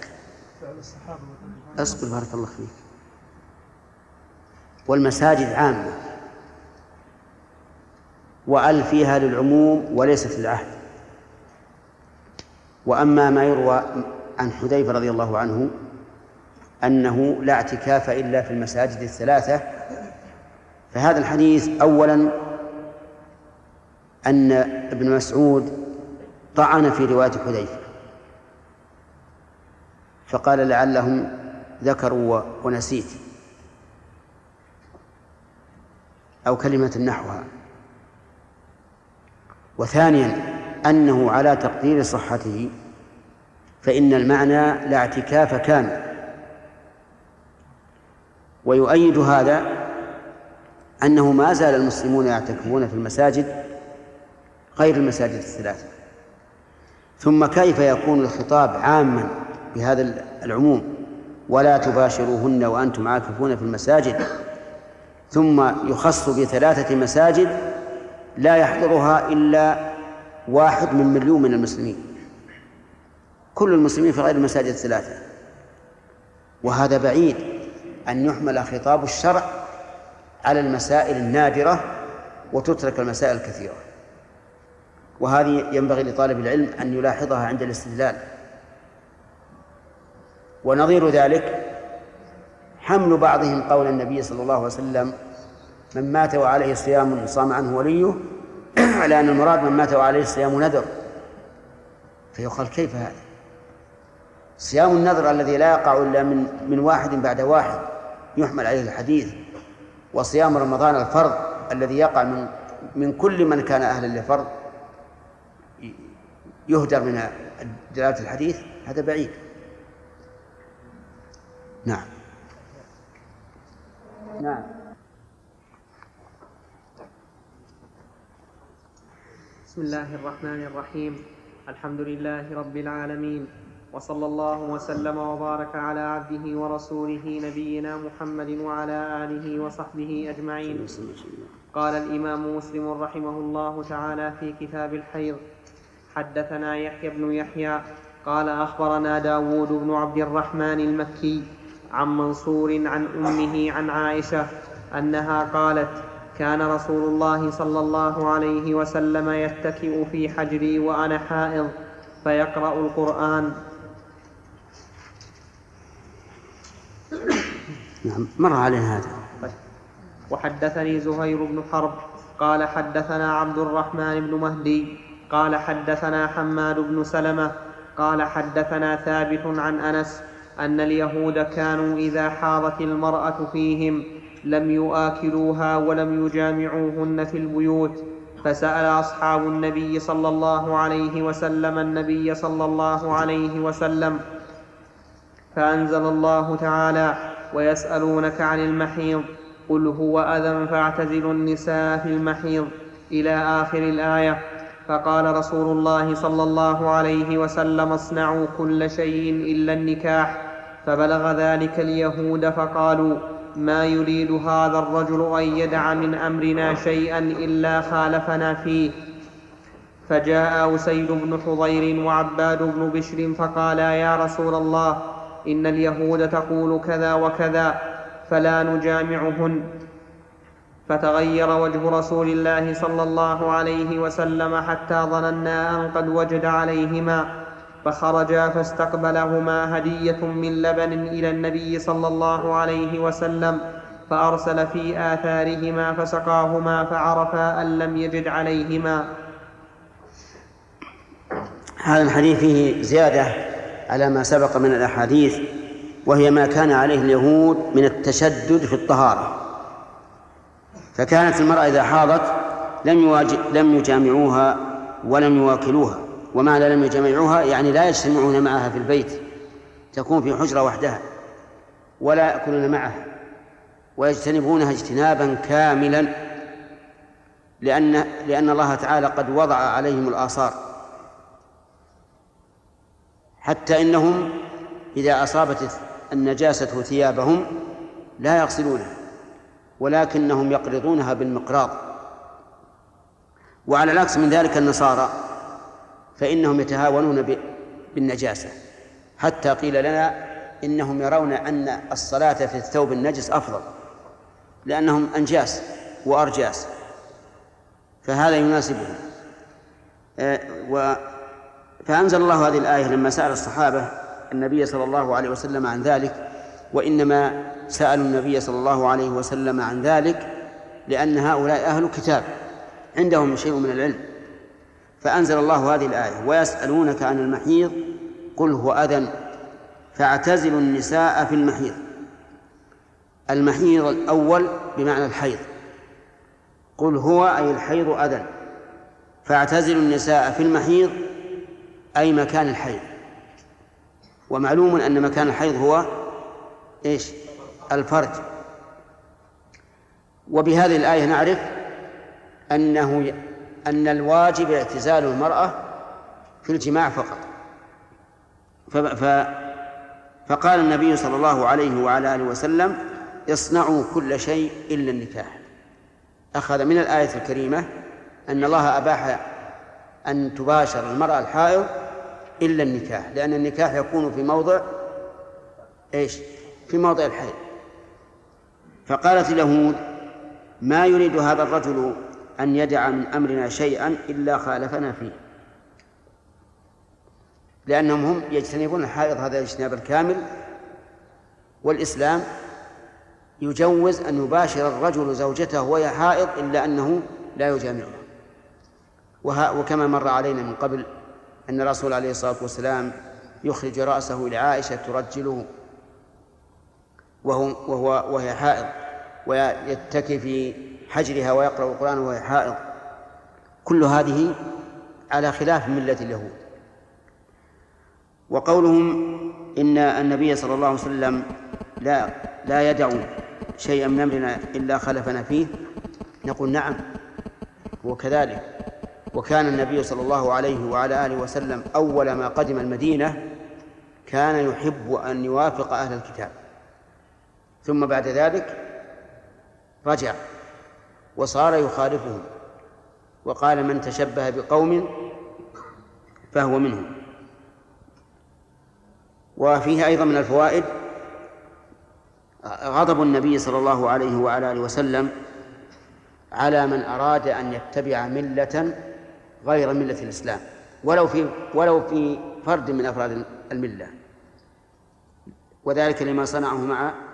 اصبر بارك الله فيك. والمساجد عامة، وأل فيها للعموم وليست للعهد. وأما ما يروى عن حذيفة رضي الله عنه أنه لا اعتكاف إلا في المساجد الثلاثة، فهذا الحديث أولا أن ابن مسعود طعن في رواية حذيفة فقال لعلهم ذكروا ونسيت أو كلمة نحوها. وثانيا أنه على تقدير صحته، فإن المعنى لا اعتكاف كامل. ويؤيد هذا أنه ما زال المسلمون يعتكفون في المساجد غير المساجد الثلاثة. ثم كيف يكون الخطاب عاما بهذا العموم ولا تباشروهن وأنتم عاكفون في المساجد، ثم يخص بثلاثة مساجد لا يحضرها إلا واحد من مليون من المسلمين، كل المسلمين في غير المساجد الثلاثة. وهذا بعيد أن يحمل خطاب الشرع على المسائل النادرة وتترك المسائل الكثيرة. وهذه ينبغي لطالب العلم أن يلاحظها عند الاستدلال. ونظير ذلك حمل بعضهم قول النبي صلى الله عليه وسلم من مات وعليه صيام صام عنه وليه على أن المراد من مات وعليه صيام نذر. فيقال كيف هذا؟ صيام النذر الذي لا يقع إلا من من واحد بعد واحد يحمل عليه الحديث، وصيام رمضان الفرض الذي يقع من من كل من كان أهلا للفرض يهدر من دلالة الحديث، هذا بعيد. نعم نعم بسم الله الرحمن الرحيم. الحمد لله رب العالمين، وصلى الله وسلم وبارك على عبده ورسوله نبينا محمد وعلى آله وصحبه أجمعين. قال الإمام مسلم رحمه الله تعالى في كتاب الحيض: حدثنا يحيى بن يحيى قال أخبرنا داود بن عبد الرحمن المكي عن منصور عن أمه عن عائشة أنها قالت: كان رسول الله صلى الله عليه وسلم يتكئ في حجري وأنا حائض فيقرأ القرآن. نعم مر علينا هذا. وحدثني زهير بن حرب قال حدثنا عبد الرحمن بن مهدي قال حدثنا حماد بن سلمة قال حدثنا ثابت عن أنس أن اليهود كانوا إذا حاضت المرأة فيهم لم يؤاكلوها ولم يجامعوهن في البيوت، فسأل أصحاب النبي صلى الله عليه وسلم النبي صلى الله عليه وسلم فأنزل الله تعالى: ويسألونك عن المحيض قل هو أذى فاعتزلوا النساء في المحيض إلى آخر الآية. فقال رسول الله صلى الله عليه وسلم: اصنعوا كل شيء إلا النكاح. فبلغ ذلك اليهود فقالوا: ما يريد هذا الرجل أن يدع من أمرنا شيئا إلا خالفنا فيه. فجاء أسيد بن حضير وعباد بن بشر فقالا: يا رسول الله، إن اليهود تقول كذا وكذا فلا نجامعهن. فتغير وجه رسول الله صلى الله عليه وسلم حتى ظننا أن قد وجد عليهما، فخرجا فاستقبلهما هدية من لبن إلى النبي صلى الله عليه وسلم، فأرسل في آثارهما فسقاهما فعرفا أن لم يجد عليهما. هذا الحديث فيه زيادة على ما سبق من الأحاديث، وهي ما كان عليه اليهود من التشدد في الطهارة. فكانت المرأة إذا حاضت لم, لم يجامعوها ولم يواكلوها. ومعنى لم يجامعوها يعني لا يجتمعون معها في البيت، تكون في حجرة وحدها ولا يأكلون معها، ويجتنبونها اجتنابا كاملا، لأن, لأن الله تعالى قد وضع عليهم الآثار، حتى إنهم إذا أصابت النجاسة ثيابهم لا يغسلونها ولكنهم يقرضونها بالمقراض. وعلى العكس من ذلك النصارى فإنهم يتهاونون بالنجاسة، حتى قيل لنا إنهم يرون أن الصلاة في الثوب النجس أفضل لأنهم أنجاس وأرجاس، فهذا يناسبهم. فأنزل الله هذه الآية لما سأل الصحابة النبي صلى الله عليه وسلم عن ذلك، وإنما سألوا النبي صلى الله عليه وسلم عن ذلك لأن هؤلاء أهل كتاب عندهم شيء من العلم. فأنزل الله هذه الآية: ويسألونك عن المحيض قل هو أذى فاعتزلوا النساء في المحيض. المحيض الأول بمعنى الحيض، قل هو أي الحيض أذى، فاعتزلوا النساء في المحيض أي مكان الحيض. ومعلوم أن مكان الحيض هو إيش؟ الفرج. وبهذه الآية نعرف أنه أن الواجب اعتزال المرأة في الجماع فقط. فقال النبي صلى الله عليه وعلى آله وسلم: اصنعوا كل شيء إلا النكاح. أخذ من الآية الكريمة أن الله أباح أن تباشر المرأة الحائض إلا النكاح، لأن النكاح يكون في موضع إيش؟ في موضع الحيض. فقالت اليهود: ما يريد هذا الرجل أن يدع من أمرنا شيئا إلا خالفنا فيه، لأنهم هم يجتنبون الحائض هذا الاجتناب الكامل، والإسلام يجوز أن يباشر الرجل زوجته وهي حائض إلا أنه لا يجامعها. وكما مر علينا من قبل أن الرسول عليه الصلاة والسلام يخرج رأسه إلى عائشة ترجله وهو وهو وهي حائض، ويتكي في حجرها ويقرأ القرآن وهي حائض. كل هذه على خلاف ملة اليهود. وقولهم إن النبي صلى الله عليه وسلم لا لا يدع شيئا من أمرنا إلا خلفنا فيه، نقول نعم هو كذلك. وكان النبي صلى الله عليه وعلى آله وسلم أول ما قدم المدينة كان يحب أن يوافق أهل الكتاب، ثم بعد ذلك رجع وصار يخالفهم، وقال من تشبه بقوم فهو منهم. وفيه أيضا من الفوائد غضب النبي صلى الله عليه وعلى آله وسلم على من أراد أن يتبع ملة غير ملة الإسلام ولو في ولو في فرد من أفراد الملة، وذلك لما صنعه مع